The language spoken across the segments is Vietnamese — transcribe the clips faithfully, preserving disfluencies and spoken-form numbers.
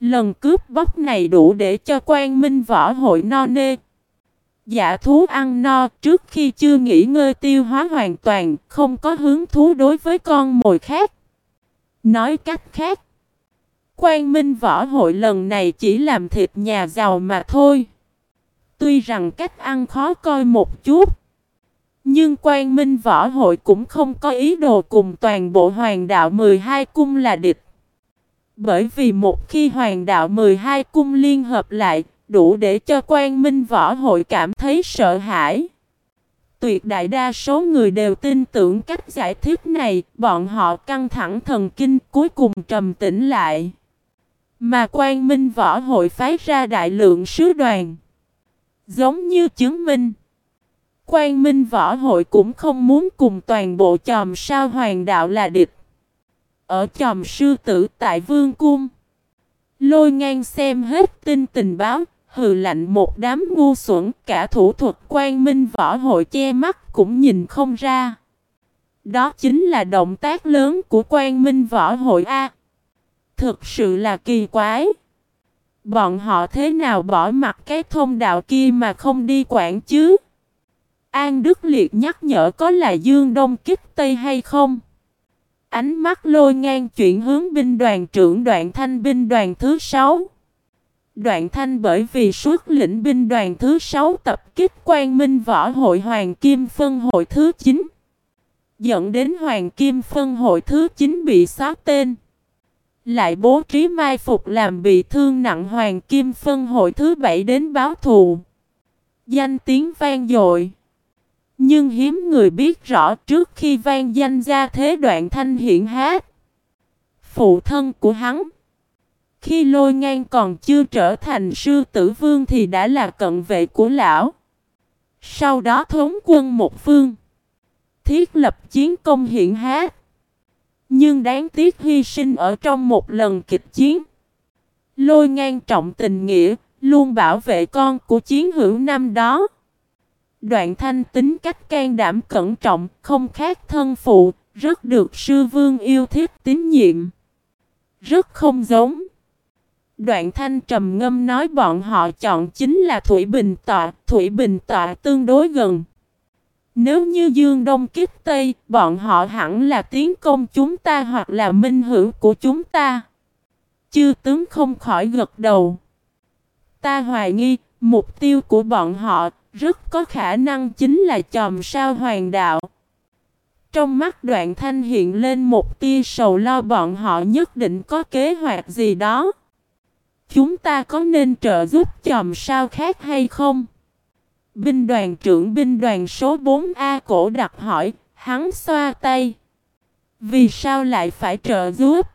Lần cướp bóc này đủ để cho Quang Minh Võ Hội no nê. Dạ thú ăn no trước khi chưa nghỉ ngơi tiêu hóa hoàn toàn, không có hứng thú đối với con mồi khác. Nói cách khác, Quang Minh Võ Hội lần này chỉ làm thịt nhà giàu mà thôi. Tuy rằng cách ăn khó coi một chút, nhưng Quang Minh Võ Hội cũng không có ý đồ cùng toàn bộ Hoàng đạo mười hai cung là địch. Bởi vì một khi Hoàng đạo mười hai cung liên hợp lại, đủ để cho Quang Minh Võ Hội cảm thấy sợ hãi. Tuyệt đại đa số người đều tin tưởng cách giải thích này, bọn họ căng thẳng thần kinh cuối cùng trầm tĩnh lại. Mà Quang Minh Võ Hội phái ra đại lượng sứ đoàn. Giống như chứng minh, Quang Minh Võ Hội cũng không muốn cùng toàn bộ chòm sao Hoàng đạo là địch. Ở chòm sư tử tại Vương Cung, Lôi Ngang xem hết tin tình báo, hừ lạnh một đám ngu xuẩn, cả thủ thuật Quang Minh Võ Hội che mắt cũng nhìn không ra. Đó chính là động tác lớn của Quang Minh Võ Hội A. Thực sự là kỳ quái. Bọn họ thế nào bỏ mặc cái thông đạo kia mà không đi quản chứ? An Đức Liệt nhắc nhở có là Dương Đông kích Tây hay không? Ánh mắt Lôi Ngang chuyển hướng binh đoàn trưởng Đoạn Thanh binh đoàn thứ sáu. Đoạn Thanh bởi vì xuất lĩnh binh đoàn thứ sáu tập kích Quang Minh Võ Hội Hoàng Kim Phân Hội thứ chín, dẫn đến Hoàng Kim Phân Hội thứ chín bị xóa tên. Lại bố trí mai phục làm bị thương nặng Hoàng Kim Phân Hội thứ bảy đến báo thù. Danh tiếng vang dội. Nhưng hiếm người biết rõ trước khi vang danh ra thế Đoạn Thanh hiển hát. Phụ thân của hắn, khi Lôi Ngang còn chưa trở thành sư tử vương thì đã là cận vệ của lão. Sau đó thống quân một phương, thiết lập chiến công hiển hách. Nhưng đáng tiếc hy sinh ở trong một lần kịch chiến. Lôi Ngang trọng tình nghĩa, luôn bảo vệ con của chiến hữu năm đó. Đoạn Thanh tính cách can đảm cẩn trọng, không khác thân phụ, rất được sư vương yêu thích tín nhiệm. Rất không giống. Đoạn Thanh trầm ngâm nói bọn họ chọn chính là Thủy Bình Tọa, Thủy Bình Tọa tương đối gần. Nếu như Dương Đông kích Tây, bọn họ hẳn là tiến công chúng ta hoặc là minh hữu của chúng ta. Chư tướng không khỏi gật đầu. Ta hoài nghi, mục tiêu của bọn họ rất có khả năng chính là chòm sao Hoàng đạo. Trong mắt Đoạn Thanh hiện lên một tia sầu lo bọn họ nhất định có kế hoạch gì đó. Chúng ta có nên trợ giúp chòm sao khác hay không? Binh đoàn trưởng binh đoàn số bốn A Cổ đặt hỏi, hắn xoa tay. Vì sao lại phải trợ giúp?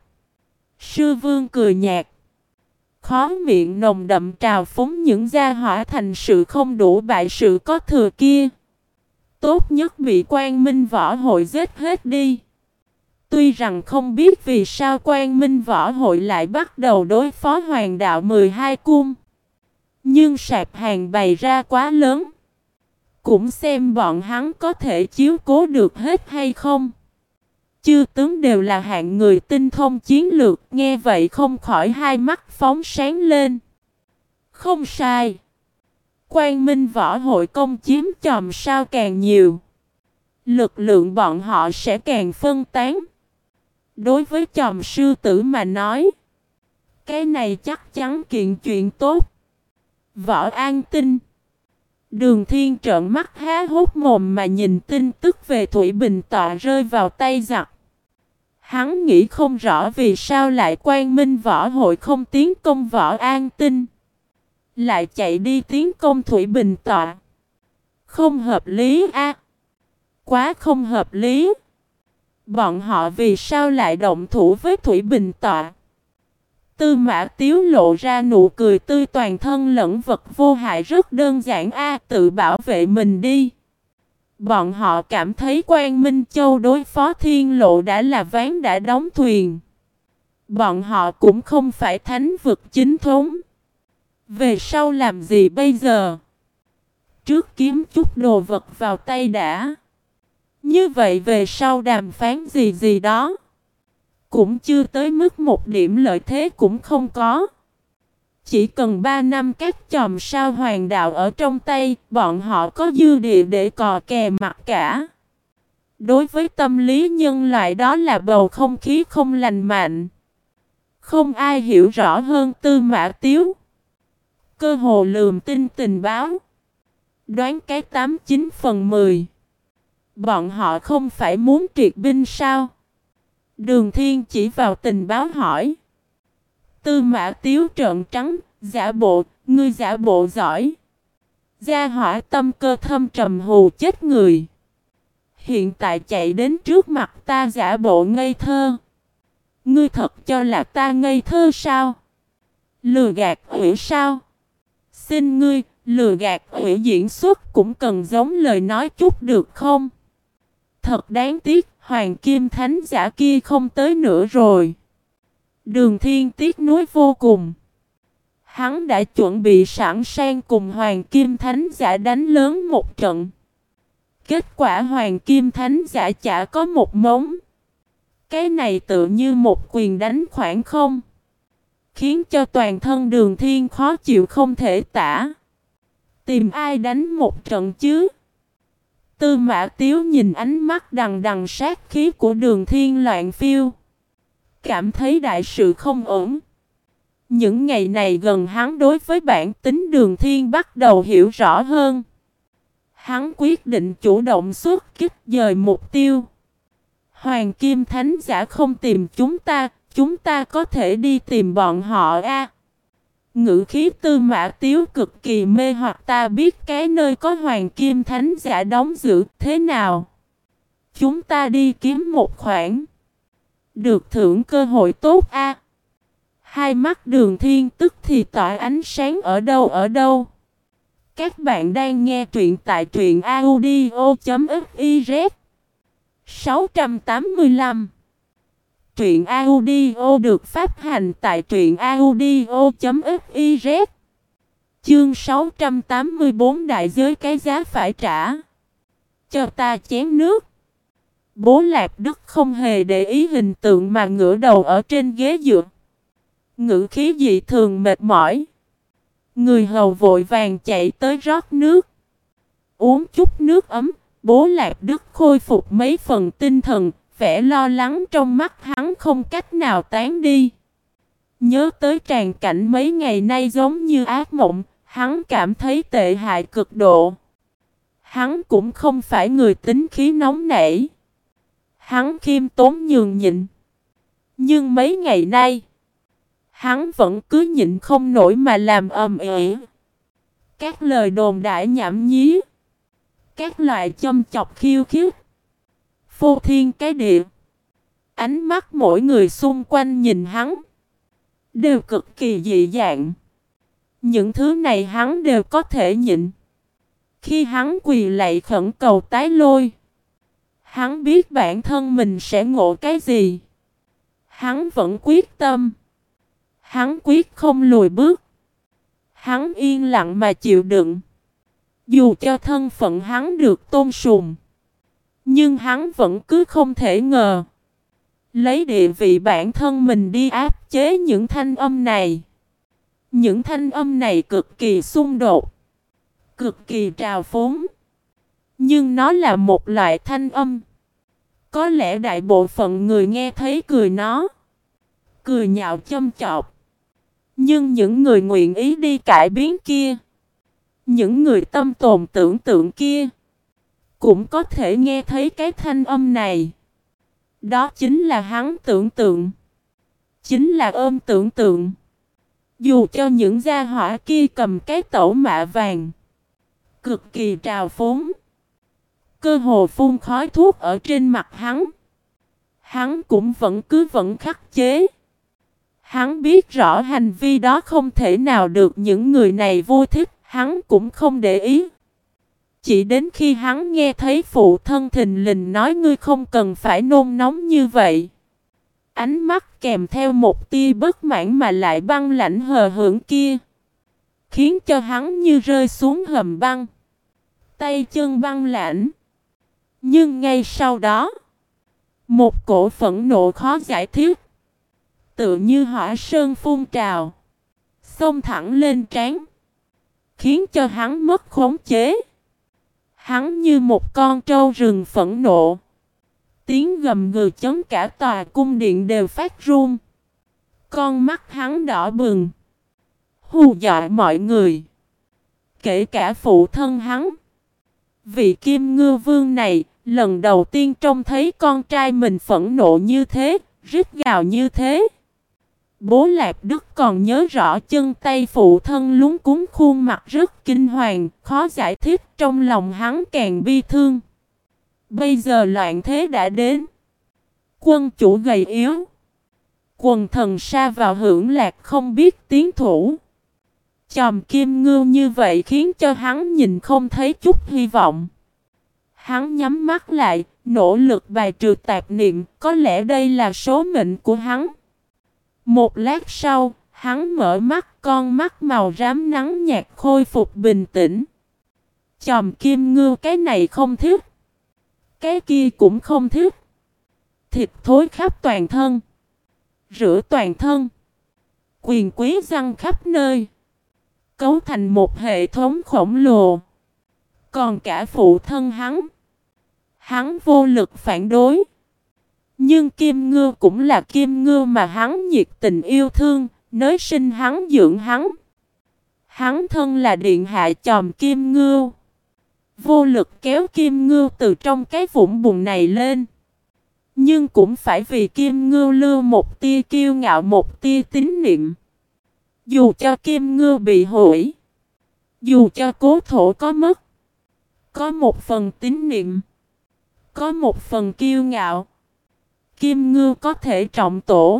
Sư vương cười nhạt. Khó miệng nồng đậm trào phúng những gia hỏa thành sự không đủ bại sự có thừa kia. Tốt nhất bị Quang Minh Võ Hội giết hết đi. Tuy rằng không biết vì sao Quang Minh Võ Hội lại bắt đầu đối phó Hoàng đạo mười hai cung. Nhưng sạp hàng bày ra quá lớn. Cũng xem bọn hắn có thể chiếu cố được hết hay không. Chư tướng đều là hạng người tinh thông chiến lược, nghe vậy không khỏi hai mắt phóng sáng lên. Không sai. Quang Minh Võ Hội công chiếm chòm sao càng nhiều, lực lượng bọn họ sẽ càng phân tán. Đối với chòm sư tử mà nói, cái này chắc chắn kiện chuyện tốt. Võ An Tinh, Đường Thiên trợn mắt há hốc mồm mà nhìn tin tức về Thủy Bình Tọa rơi vào tay giặc. Hắn nghĩ không rõ vì sao lại Quang Minh Võ Hội không tiến công Võ An Tinh, lại chạy đi tiến công Thủy Bình Tọa. Không hợp lý a, à? Quá không hợp lý. Bọn họ vì sao lại động thủ với Thủy Bình Tọa? Tư Mã Tiếu lộ ra nụ cười tươi, toàn thân lẫn vật vô hại, rất đơn giản a, tự bảo vệ mình đi. Bọn họ cảm thấy Quang Minh Châu đối phó Thiên Lộ đã là ván đã đóng thuyền. Bọn họ cũng không phải thánh vực chính thống. Về sau làm gì bây giờ? Trước kiếm chút đồ vật vào tay đã. Như vậy về sau đàm phán gì gì đó cũng chưa tới mức một điểm lợi thế cũng không có. Chỉ cần ba năm các chòm sao hoàng đạo ở trong tay, bọn họ có dư địa để cò kè mặt cả. Đối với tâm lý nhân loại đó là bầu không khí không lành mạnh. Không ai hiểu rõ hơn Tư Mã Tiếu. Cơ hồ lườm tin tình báo. Đoán cái tám chín phần mười. Bọn họ không phải muốn triệt binh sao? Đường Thiên chỉ vào tình báo hỏi. Tư Mã Tiếu trợn trắng, giả bộ, ngươi giả bộ giỏi. Gia hỏa tâm cơ thâm trầm hù chết người. Hiện tại chạy đến trước mặt ta giả bộ ngây thơ. Ngươi thật cho là ta ngây thơ sao? Lừa gạt ủy sao? Xin ngươi, lừa gạt ủy diễn xuất cũng cần giống lời nói chút được không? Thật đáng tiếc, Hoàng Kim Thánh giả kia không tới nữa rồi. Đường Thiên tiếc nuối vô cùng. Hắn đã chuẩn bị sẵn sàng cùng Hoàng Kim Thánh giả đánh lớn một trận. Kết quả Hoàng Kim Thánh giả chả có một mống. Cái này tự như một quyền đánh khoảng không. Khiến cho toàn thân Đường Thiên khó chịu không thể tả. Tìm ai đánh một trận chứ? Tư Mã Tiếu nhìn ánh mắt đằng đằng sát khí của Đường Thiên loạn phiêu. Cảm thấy đại sự không ổn. Những ngày này gần hắn đối với bản tính Đường Thiên bắt đầu hiểu rõ hơn. Hắn quyết định chủ động xuất kích dời mục tiêu. Hoàng Kim Thánh giả không tìm chúng ta, chúng ta có thể đi tìm bọn họ a. Ngữ khí Tư Mã Tiếu cực kỳ mê hoặc, ta biết cái nơi có Hoàng Kim Thánh giả đóng giữ thế nào. Chúng ta đi kiếm một khoản. Được thưởng cơ hội tốt a. Hai mắt Đường Thiên tức thì tỏa ánh sáng ở đâu ở đâu. Các bạn đang nghe truyện tại truyện audio chấm fiz. sáu trăm tám mươi lăm. Truyện audio được phát hành tại truyện audio chấm fiz. Chương sáu trăm tám mươi bốn đại giới cái giá phải trả. Cho ta chén nước. Bố Lạc Đức không hề để ý hình tượng mà ngửa đầu ở trên ghế dựa. Ngữ khí dị thường mệt mỏi. Người hầu vội vàng chạy tới rót nước. Uống chút nước ấm, Bố Lạc Đức khôi phục mấy phần tinh thần, vẻ lo lắng trong mắt hắn không cách nào tán đi. Nhớ tới tràn cảnh mấy ngày nay giống như ác mộng, hắn cảm thấy tệ hại cực độ. Hắn cũng không phải người tính khí nóng nảy. Hắn khiêm tốn nhường nhịn. Nhưng mấy ngày nay, hắn vẫn cứ nhịn không nổi mà làm ầm ĩ. Các lời đồn đại nhảm nhí. Các loại châm chọc khiêu khích. Phô thiên cái địa. Ánh mắt mỗi người xung quanh nhìn hắn đều cực kỳ dị dạng. Những thứ này hắn đều có thể nhịn. Khi hắn quỳ lạy khẩn cầu tái lôi, hắn biết bản thân mình sẽ ngộ cái gì. Hắn vẫn quyết tâm. Hắn quyết không lùi bước. Hắn yên lặng mà chịu đựng. Dù cho thân phận hắn được tôn sùng, nhưng hắn vẫn cứ không thể ngờ lấy địa vị bản thân mình đi áp chế những thanh âm này. Những thanh âm này cực kỳ xung đột, cực kỳ trào phúng. Nhưng nó là một loại thanh âm. Có lẽ đại bộ phận người nghe thấy cười nó, cười nhạo châm chọc. Nhưng những người nguyện ý đi cải biến kia, những người tâm tồn tưởng tượng kia, cũng có thể nghe thấy cái thanh âm này. Đó chính là hắn tưởng tượng. Chính là ôm tưởng tượng. Dù cho những gia hỏa kia cầm cái tẩu mạ vàng, cực kỳ trào phúng, cơ hồ phun khói thuốc ở trên mặt hắn, hắn cũng vẫn cứ vẫn khắc chế. Hắn biết rõ hành vi đó không thể nào được những người này vui thích, hắn cũng không để ý. Chỉ đến khi hắn nghe thấy phụ thân thình lình nói ngươi không cần phải nôn nóng như vậy. Ánh mắt kèm theo một tia bất mãn mà lại băng lãnh hờ hững kia, khiến cho hắn như rơi xuống hầm băng, tay chân băng lãnh. Nhưng ngay sau đó, một cổ phẫn nộ khó giải thích, tựa như hỏa sơn phun trào, xông thẳng lên trán, khiến cho hắn mất khống chế. Hắn như một con trâu rừng phẫn nộ. Tiếng gầm gừ chấn cả tòa cung điện đều phát run. Con mắt hắn đỏ bừng, hù dọa mọi người, kể cả phụ thân hắn. Vị Kim Ngưu Vương này lần đầu tiên trông thấy con trai mình phẫn nộ như thế, rít gào như thế. Bố Lạp Đức còn nhớ rõ chân tay phụ thân luống cuống, khuôn mặt rất kinh hoàng, khó giải thích, trong lòng hắn càng bi thương. Bây giờ loạn thế đã đến. Quân chủ gầy yếu, quần thần sa vào hưởng lạc không biết tiến thủ. Chòm Kim Ngưu như vậy khiến cho hắn nhìn không thấy chút hy vọng. Hắn nhắm mắt lại, nỗ lực bài trừ tạp niệm, có lẽ đây là số mệnh của hắn. Một lát sau, hắn mở mắt, con mắt màu rám nắng nhạt khôi phục bình tĩnh. Chòm Kim Ngưu cái này không thích, cái kia cũng không thích. Thịt thối khắp toàn thân, rửa toàn thân, quyền quý răng khắp nơi, cấu thành một hệ thống khổng lồ. Còn cả phụ thân hắn, hắn vô lực phản đối. Nhưng Kim Ngưu cũng là Kim Ngưu mà hắn nhiệt tình yêu thương, nới sinh hắn dưỡng hắn. Hắn thân là điện hạ chòm Kim Ngưu, vô lực kéo Kim Ngưu từ trong cái vũng bùn này lên. Nhưng cũng phải vì Kim Ngưu lưu một tia kiêu ngạo, một tia tín niệm. Dù cho Kim Ngưu bị hủy, dù cho cố thổ có mất, có một phần tín niệm, có một phần kiêu ngạo, Kim Ngưu có thể trọng tổ.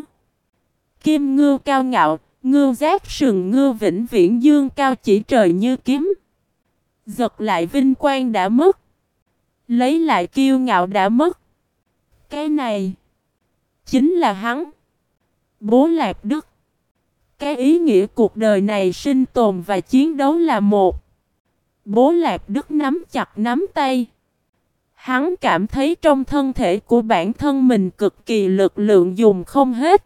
Kim Ngưu cao ngạo, ngưu giác sừng ngưu vĩnh viễn dương cao chỉ trời như kiếm. Giật lại vinh quang đã mất, lấy lại kiêu ngạo đã mất. Cái này chính là hắn, Bố Lạp Đức. Cái ý nghĩa cuộc đời này sinh tồn và chiến đấu là một. Bố Lạp Đức nắm chặt nắm tay. Hắn cảm thấy trong thân thể của bản thân mình cực kỳ lực lượng dùng không hết.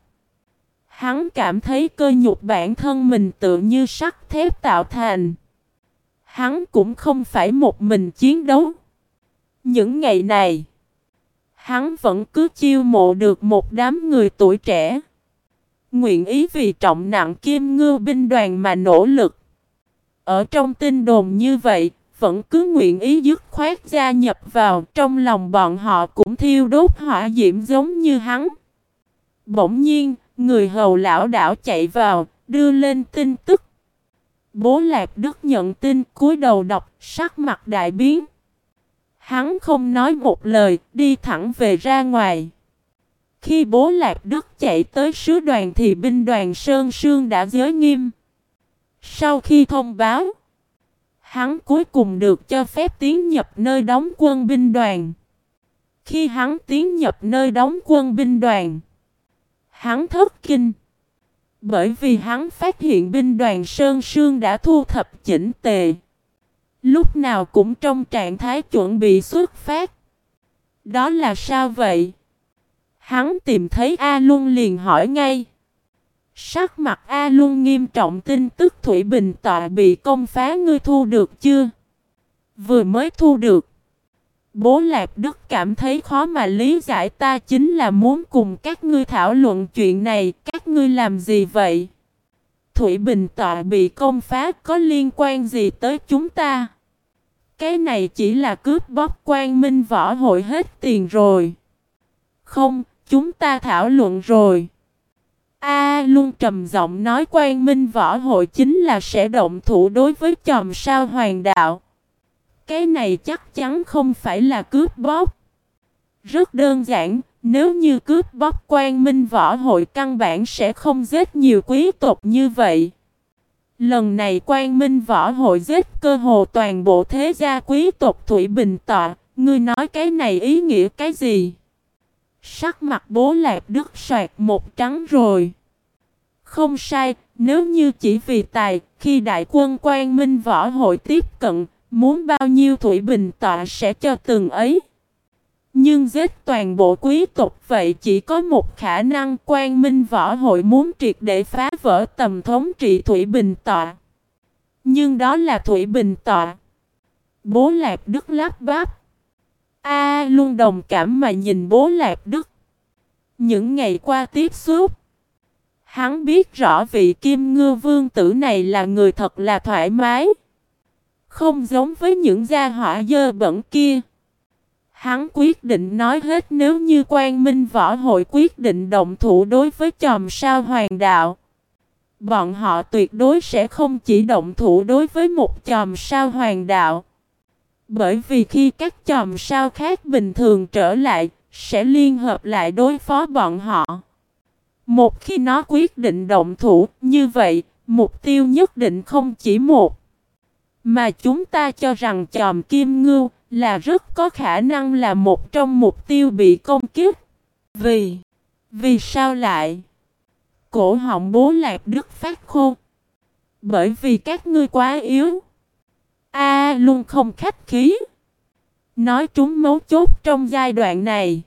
Hắn cảm thấy cơ nhục bản thân mình tự như sắt thép tạo thành. Hắn cũng không phải một mình chiến đấu. Những ngày này, hắn vẫn cứ chiêu mộ được một đám người tuổi trẻ, nguyện ý vì trọng nặng Kim Ngưu binh đoàn mà nỗ lực. Ở trong tin đồn như vậy, vẫn cứ nguyện ý dứt khoát gia nhập vào, trong lòng bọn họ cũng thiêu đốt hỏa diễm giống như hắn. Bỗng nhiên, người hầu lão đảo chạy vào, đưa lên tin tức. Bố Lạp Đức nhận tin, cúi đầu đọc, sắc mặt đại biến. Hắn không nói một lời, đi thẳng về ra ngoài. Khi Bố Lạp Đức chạy tới sứ đoàn thì binh đoàn Sơn Sương đã giới nghiêm. Sau khi thông báo, hắn cuối cùng được cho phép tiến nhập nơi đóng quân binh đoàn. Khi hắn tiến nhập nơi đóng quân binh đoàn, hắn thất kinh. Bởi vì hắn phát hiện binh đoàn Sơn Sương đã thu thập chỉnh tề, lúc nào cũng trong trạng thái chuẩn bị xuất phát. Đó là sao vậy? Hắn tìm thấy A Luân liền hỏi ngay. Sắc mặt A Luân nghiêm trọng, tin tức Thủy Bình tọa bị công phá ngươi thu được chưa? Vừa mới thu được. Bố Lạp Đức cảm thấy khó mà lý giải, ta chính là muốn cùng các ngươi thảo luận chuyện này, các ngươi làm gì vậy? Thủy Bình tọa bị công phá có liên quan gì tới chúng ta? Cái này chỉ là cướp bóc Quang Minh Võ Hội hết tiền rồi. Không, chúng ta thảo luận rồi. A Luân trầm giọng nói, Quang Minh Võ Hội chính là sẽ động thủ đối với chòm sao Hoàng đạo. Cái này chắc chắn không phải là cướp bóc. Rất đơn giản, nếu như cướp bóc Quang Minh Võ Hội căn bản sẽ không giết nhiều quý tộc như vậy. Lần này Quang Minh Võ Hội giết cơ hồ toàn bộ thế gia quý tộc Thủy Bình tọa, ngươi nói cái này ý nghĩa cái gì? Sắc mặt Bố Lạp Đức soạt một trắng rồi. Không sai, nếu như chỉ vì tài, khi đại quân Quang Minh Võ Hội tiếp cận, muốn bao nhiêu Thủy Bình tọa sẽ cho từng ấy. Nhưng giết toàn bộ quý tộc vậy chỉ có một khả năng, Quang Minh Võ Hội muốn triệt để phá vỡ tầm thống trị Thủy Bình Tọa. Nhưng đó là Thủy Bình Tọa. Bố Lạp Đức lắp bắp. A luôn đồng cảm mà nhìn bố Lạp Đức. Những ngày qua tiếp xúc, hắn biết rõ vị Kim Ngư Vương tử này là người thật là thoải mái. Không giống với những gia hỏa dơ bẩn kia. Hắn quyết định nói hết, nếu như Quang Minh Võ Hội quyết định động thủ đối với chòm sao Hoàng Đạo, bọn họ tuyệt đối sẽ không chỉ động thủ đối với một chòm sao Hoàng Đạo. Bởi vì khi các chòm sao khác bình thường trở lại, sẽ liên hợp lại đối phó bọn họ. Một khi nó quyết định động thủ, như vậy, mục tiêu nhất định không chỉ một. Mà chúng ta cho rằng chòm Kim Ngưu là rất có khả năng là một trong mục tiêu bị công kích. Vì, vì sao lại? Cổ họng bố Lạp Đức phát khô. Bởi vì các ngươi quá yếu. A luôn không khách khí. Nói trúng mấu chốt trong giai đoạn này.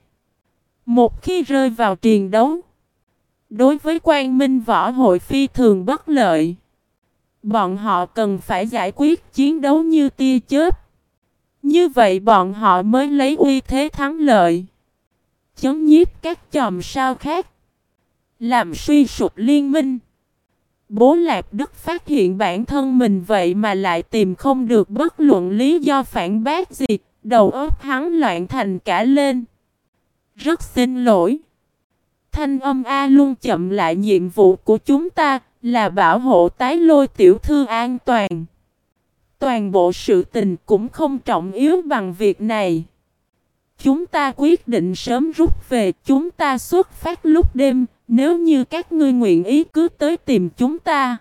Một khi rơi vào triền đấu, đối với Quang Minh Võ Hội phi thường bất lợi. Bọn họ cần phải giải quyết chiến đấu như tia chớp. Như vậy bọn họ mới lấy uy thế thắng lợi, chấn nhiếp các chòm sao khác, làm suy sụp liên minh. Bố Lạp Đức phát hiện bản thân mình vậy mà lại tìm không được bất luận lý do phản bác gì. Đầu óc hắn loạn thành cả lên. Rất xin lỗi. Thanh âm A luôn chậm lại, nhiệm vụ của chúng ta là bảo hộ Tái Lôi tiểu thư an toàn. Toàn bộ sự tình cũng không trọng yếu bằng việc này. Chúng ta quyết định sớm rút về, chúng ta xuất phát lúc đêm, nếu như các ngươi nguyện ý cứ tới tìm chúng ta.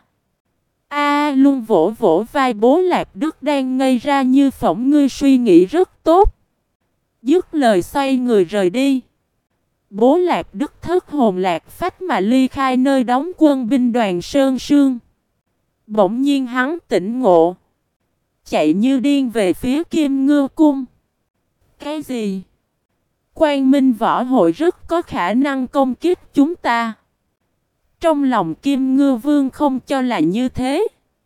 A luôn vỗ vỗ vai bố Lạp Đức đang ngây ra như phỏng, ngươi suy nghĩ rất tốt. Dứt lời xoay người rời đi. Bố Lạp Đức thất hồn lạc phách mà ly khai nơi đóng quân binh đoàn Sơn Sương. Bỗng nhiên hắn tỉnh ngộ, chạy như điên về phía Kim Ngưu Cung. Cái gì? Quang Minh Võ Hội rất có khả năng công kích chúng ta. Trong lòng Kim Ngưu Vương không cho là như thế.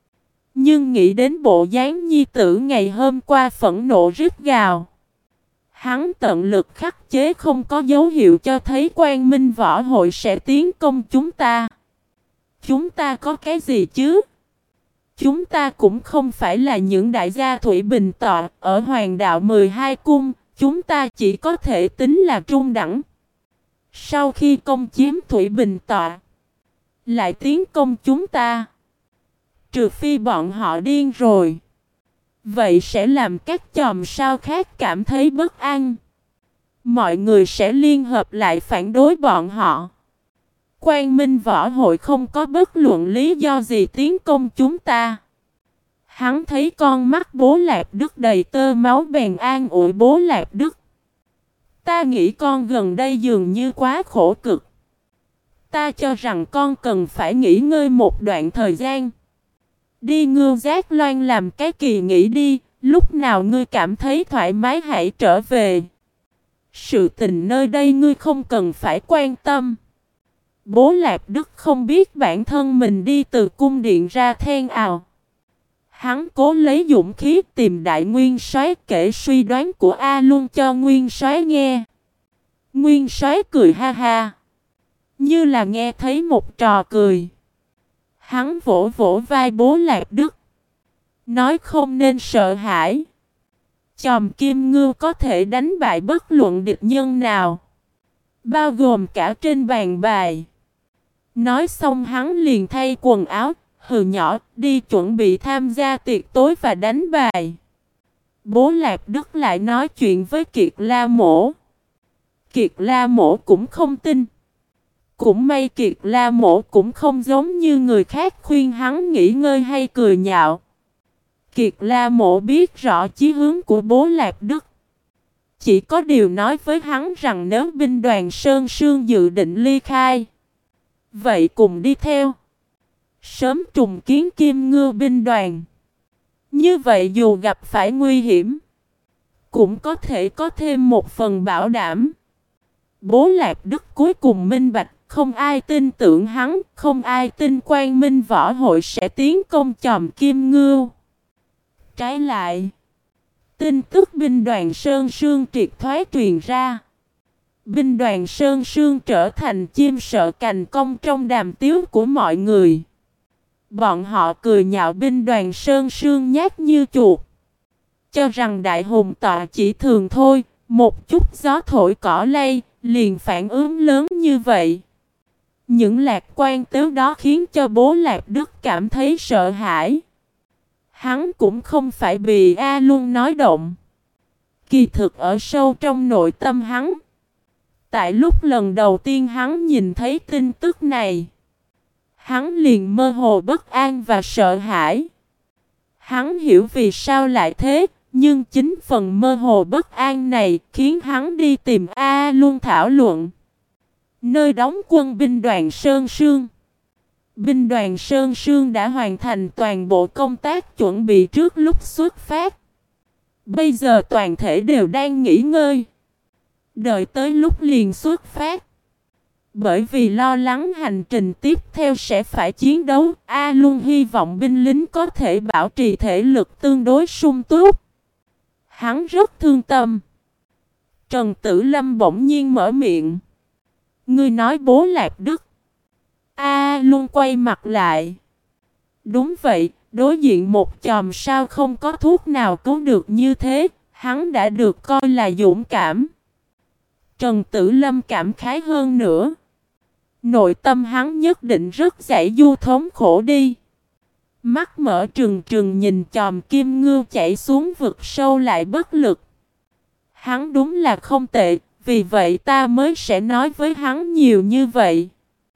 Nhưng nghĩ đến bộ dáng nhi tử ngày hôm qua phẫn nộ rít gào. Hắn tận lực khắc chế, không có dấu hiệu cho thấy Quang Minh Võ Hội sẽ tiến công chúng ta. Chúng ta có cái gì chứ? Chúng ta cũng không phải là những đại gia Thủy Bình Tọa ở Hoàng Đạo mười hai cung, chúng ta chỉ có thể tính là trung đẳng. Sau khi công chiếm Thủy Bình Tọa, lại tiến công chúng ta. Trừ phi bọn họ điên rồi. Vậy sẽ làm các chòm sao khác cảm thấy bất an. Mọi người sẽ liên hợp lại phản đối bọn họ. Quang Minh Võ Hội không có bất luận lý do gì tiến công chúng ta. Hắn thấy con mắt bố Lạp Đức đầy tơ máu bèn an ủi bố Lạp Đức. Ta nghĩ con gần đây dường như quá khổ cực. Ta cho rằng con cần phải nghỉ ngơi một đoạn thời gian. Đi Ngưu Giác Loan làm cái kỳ nghỉ đi, lúc nào ngươi cảm thấy thoải mái hãy trở về. Sự tình nơi đây ngươi không cần phải quan tâm. Bố Lạp Đức không biết bản thân mình đi từ cung điện ra then ào. Hắn cố lấy dũng khí tìm Đại Nguyên Soái kể suy đoán của A Luân cho Nguyên Soái nghe. Nguyên Soái cười ha ha, như là nghe thấy một trò cười. Hắn vỗ vỗ vai bố Lạp Đức, nói không nên sợ hãi. Chòm Kim Ngưu có thể đánh bại bất luận địch nhân nào, bao gồm cả trên bàn bài. Nói xong hắn liền thay quần áo, hừ nhỏ, đi chuẩn bị tham gia tiệc tối và đánh bài. Bố Lạp Đức lại nói chuyện với Kiệt La Mổ. Kiệt La Mổ cũng không tin. Cũng may Kiệt La Mổ cũng không giống như người khác khuyên hắn nghỉ ngơi hay cười nhạo. Kiệt La Mổ biết rõ chí hướng của bố Lạp Đức. Chỉ có điều nói với hắn rằng nếu binh đoàn Sơn Sương dự định ly khai, vậy cùng đi theo. Sớm trùng kiến Kim Ngưu binh đoàn. Như vậy dù gặp phải nguy hiểm, cũng có thể có thêm một phần bảo đảm. Bố Lạp Đức cuối cùng minh bạch, không ai tin tưởng hắn, không ai tin Quang Minh Võ Hội sẽ tiến công chòm Kim Ngưu. Trái lại, tin tức binh đoàn Sơn Sương triệt thoái truyền ra. Binh đoàn Sơn Sương trở thành chim sợ cành cong trong đàm tiếu của mọi người. Bọn họ cười nhạo binh đoàn Sơn Sương nhát như chuột, cho rằng đại hùng tọa chỉ thường thôi, một chút gió thổi cỏ lay, liền phản ứng lớn như vậy. Những lạc quan tếu đó khiến cho bố Lạc Đức cảm thấy sợ hãi. Hắn cũng không phải bị A Luân nói động. Kỳ thực ở sâu trong nội tâm hắn, tại lúc lần đầu tiên hắn nhìn thấy tin tức này, hắn liền mơ hồ bất an và sợ hãi. Hắn hiểu vì sao lại thế, nhưng chính phần mơ hồ bất an này khiến hắn đi tìm A Luân thảo luận. Nơi đóng quân binh đoàn Sơn Sương. Binh đoàn Sơn Sương đã hoàn thành toàn bộ công tác chuẩn bị trước lúc xuất phát. Bây giờ toàn thể đều đang nghỉ ngơi, đợi tới lúc liền xuất phát. Bởi vì lo lắng hành trình tiếp theo sẽ phải chiến đấu, A Luân hy vọng binh lính có thể bảo trì thể lực tương đối sung túc. Hắn rất thương tâm. Trần Tử Lâm bỗng nhiên mở miệng. Ngươi nói bố Lạc Đức. A Luân quay mặt lại. Đúng vậy, đối diện một chòm sao không có thuốc nào cứu được như thế, hắn đã được coi là dũng cảm. Trần Tử Lâm cảm khái hơn nữa. Nội tâm hắn nhất định rất dãy du thống khổ đi. Mắt mở trừng trừng nhìn chòm Kim Ngưu chảy xuống vực sâu lại bất lực. Hắn đúng là không tệ, vì vậy ta mới sẽ nói với hắn nhiều như vậy.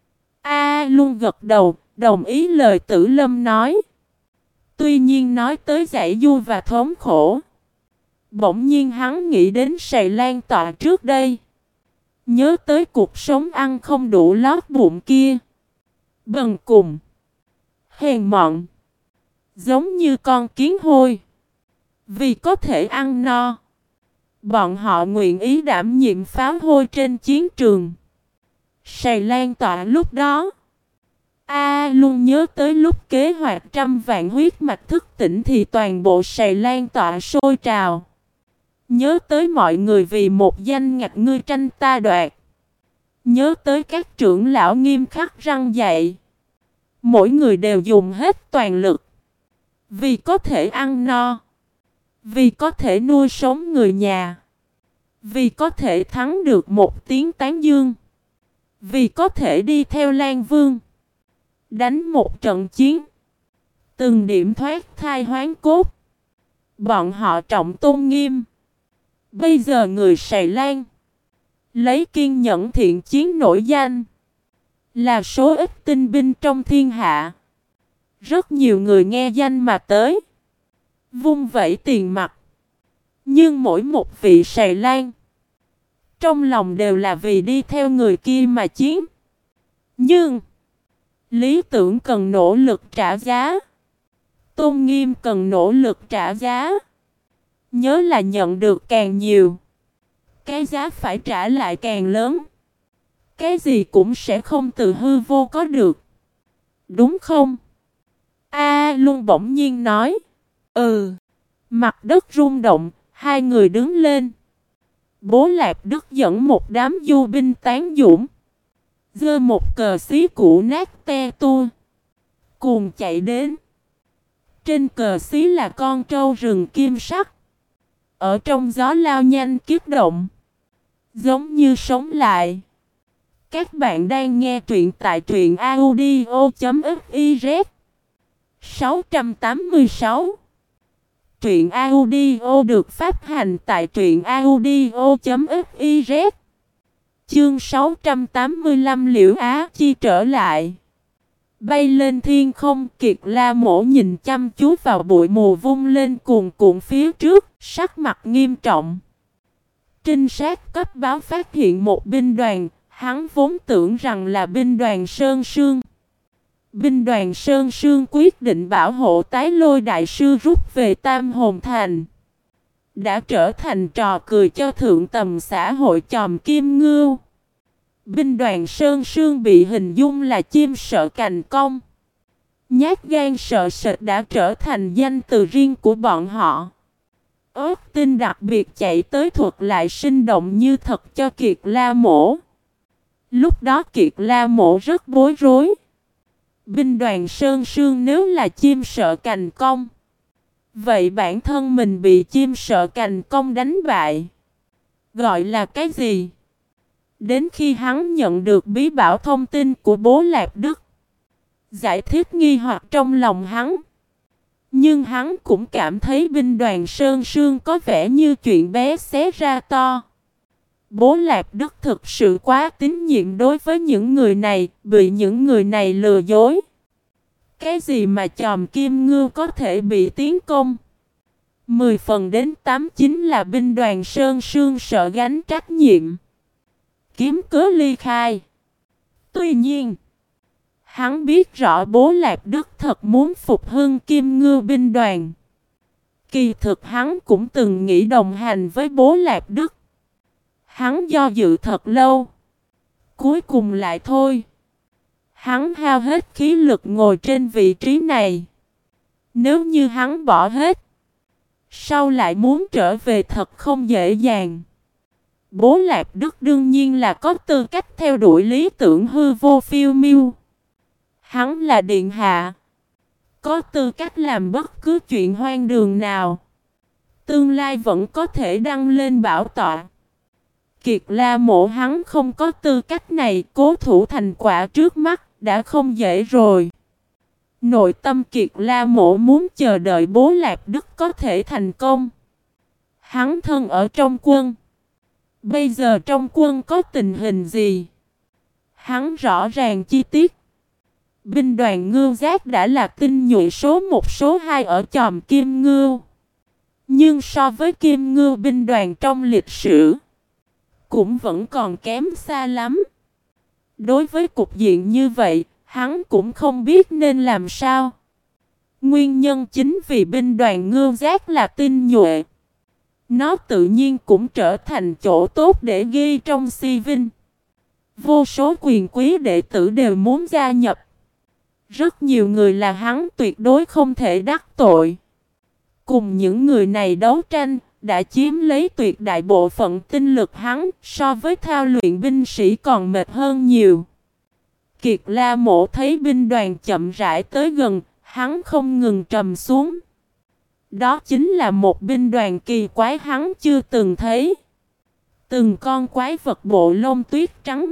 A Luân gật đầu, đồng ý lời Tử Lâm nói. Tuy nhiên nói tới dãy du và thống khổ, bỗng nhiên hắn nghĩ đến Sài Lan tọa trước đây. Nhớ tới cuộc sống ăn không đủ lót bụng kia. Bần cùng, hèn mọn, giống như con kiến hôi. Vì có thể ăn no, bọn họ nguyện ý đảm nhiệm pháo hôi trên chiến trường. Sài Lan tọa lúc đó, A luôn nhớ tới lúc kế hoạch trăm vạn huyết mạch thức tỉnh thì toàn bộ Sài Lan tọa sôi trào. Nhớ tới mọi người vì một danh ngạch ngươi tranh ta đoạt. Nhớ tới các trưởng lão nghiêm khắc răn dạy. Mỗi người đều dùng hết toàn lực, vì có thể ăn no, vì có thể nuôi sống người nhà, vì có thể thắng được một tiếng tán dương, vì có thể đi theo Lan Vương, đánh một trận chiến. Từng điểm thoát thai hoán cốt, bọn họ trọng tôn nghiêm. Bây giờ người Sài Lan lấy kiên nhẫn thiện chiến nổi danh, là số ít tinh binh trong thiên hạ. Rất nhiều người nghe danh mà tới, vung vẩy tiền mặt. Nhưng mỗi một vị Sài Lan trong lòng đều là vì đi theo người kia mà chiến. Nhưng lý tưởng cần nỗ lực trả giá, tôn nghiêm cần nỗ lực trả giá. Nhớ là nhận được càng nhiều, cái giá phải trả lại càng lớn. Cái gì cũng sẽ không từ hư vô có được, đúng không? A Luân bỗng nhiên nói. Ừ. Mặt đất rung động, hai người đứng lên. Bố Lạc Đức dẫn một đám du binh tán dũng, giơ một cờ xí cũ nát te tua, cùng chạy đến. Trên cờ xí là con trâu rừng kim sắc, ở trong gió lao nhanh kiếp động, giống như sống lại. Các bạn đang nghe truyện tại truyện audio chấm fiz. sáu trăm tám mươi sáu. Truyện audio được phát hành tại truyện audio chấm fiz. Chương sáu trăm tám mươi lăm Liễu Á Chi trở lại. Bay lên thiên không, Kiệt La Mổ nhìn chăm chú vào bụi mù vung lên cuồn cuộn phía trước, sắc mặt nghiêm trọng. Trinh sát cấp báo phát hiện một binh đoàn, hắn vốn tưởng rằng là binh đoàn Sơn Sương. Binh đoàn Sơn Sương quyết định bảo hộ Tái Lôi Đại Sư rút về Tam Hồn Thành. đã trở thành trò cười cho thượng tầng xã hội chòm kim ngưu. Binh đoàn Sơn Sương bị hình dung là chim sợ cành cong. Nhát gan sợ sệt đã trở thành danh từ riêng của bọn họ. Ớt tinh đặc biệt chạy tới thuật lại sinh động như thật cho Kiệt La Mổ. Lúc đó Kiệt La Mổ rất bối rối. Binh đoàn Sơn Sương nếu là chim sợ cành cong, vậy bản thân mình bị chim sợ cành cong đánh bại, gọi là cái gì? Đến khi hắn nhận được bí bảo thông tin của bố Lạp Đức, giải thích nghi hoặc trong lòng hắn. Nhưng hắn cũng cảm thấy binh đoàn Sơn Sương có vẻ như chuyện bé xé ra to. Bố Lạp Đức thực sự quá tín nhiệm đối với những người này, bị những người này lừa dối. Cái gì mà chòm kim ngưu có thể bị tiến công? Mười phần đến tám chín là binh đoàn Sơn Sương sợ gánh trách nhiệm, kiếm cớ ly khai. Tuy nhiên, hắn biết rõ bố Lạp Đức thật muốn phục hưng kim ngưu binh đoàn. Kỳ thực hắn cũng từng nghĩ đồng hành với bố Lạp Đức. Hắn do dự thật lâu, cuối cùng lại thôi. Hắn hao hết khí lực ngồi trên vị trí này. Nếu như hắn bỏ hết, sau lại muốn trở về thật không dễ dàng. Bố Lạp Đức đương nhiên là có tư cách theo đuổi lý tưởng hư vô phiêu miêu. Hắn là điện hạ, có tư cách làm bất cứ chuyện hoang đường nào. Tương lai vẫn có thể đăng lên bảo tọa. Kiệt La Mổ hắn không có tư cách này, cố thủ thành quả trước mắt đã không dễ rồi. Nội tâm Kiệt La Mổ muốn chờ đợi bố Lạp Đức có thể thành công. Hắn thân ở trong quân. Bây giờ trong quân có tình hình gì? Hắn rõ ràng chi tiết. Binh đoàn Ngưu Giác đã là tinh nhuệ số một số hai ở chòm Kim Ngưu. Nhưng so với Kim Ngưu binh đoàn trong lịch sử, cũng vẫn còn kém xa lắm. Đối với cục diện như vậy, hắn cũng không biết nên làm sao. Nguyên nhân chính vì binh đoàn Ngưu Giác là tinh nhuệ. Nó tự nhiên cũng trở thành chỗ tốt để ghi trong xê vê. Vô số quyền quý đệ tử đều muốn gia nhập. Rất nhiều người là hắn tuyệt đối không thể đắc tội. Cùng những người này đấu tranh, đã chiếm lấy tuyệt đại bộ phận tinh lực hắn, so với thao luyện binh sĩ còn mệt hơn nhiều. Kiệt La Mổ thấy binh đoàn chậm rãi tới gần, hắn không ngừng trầm xuống. Đó chính là một binh đoàn kỳ quái hắn chưa từng thấy. Từng con quái vật bộ lông tuyết trắng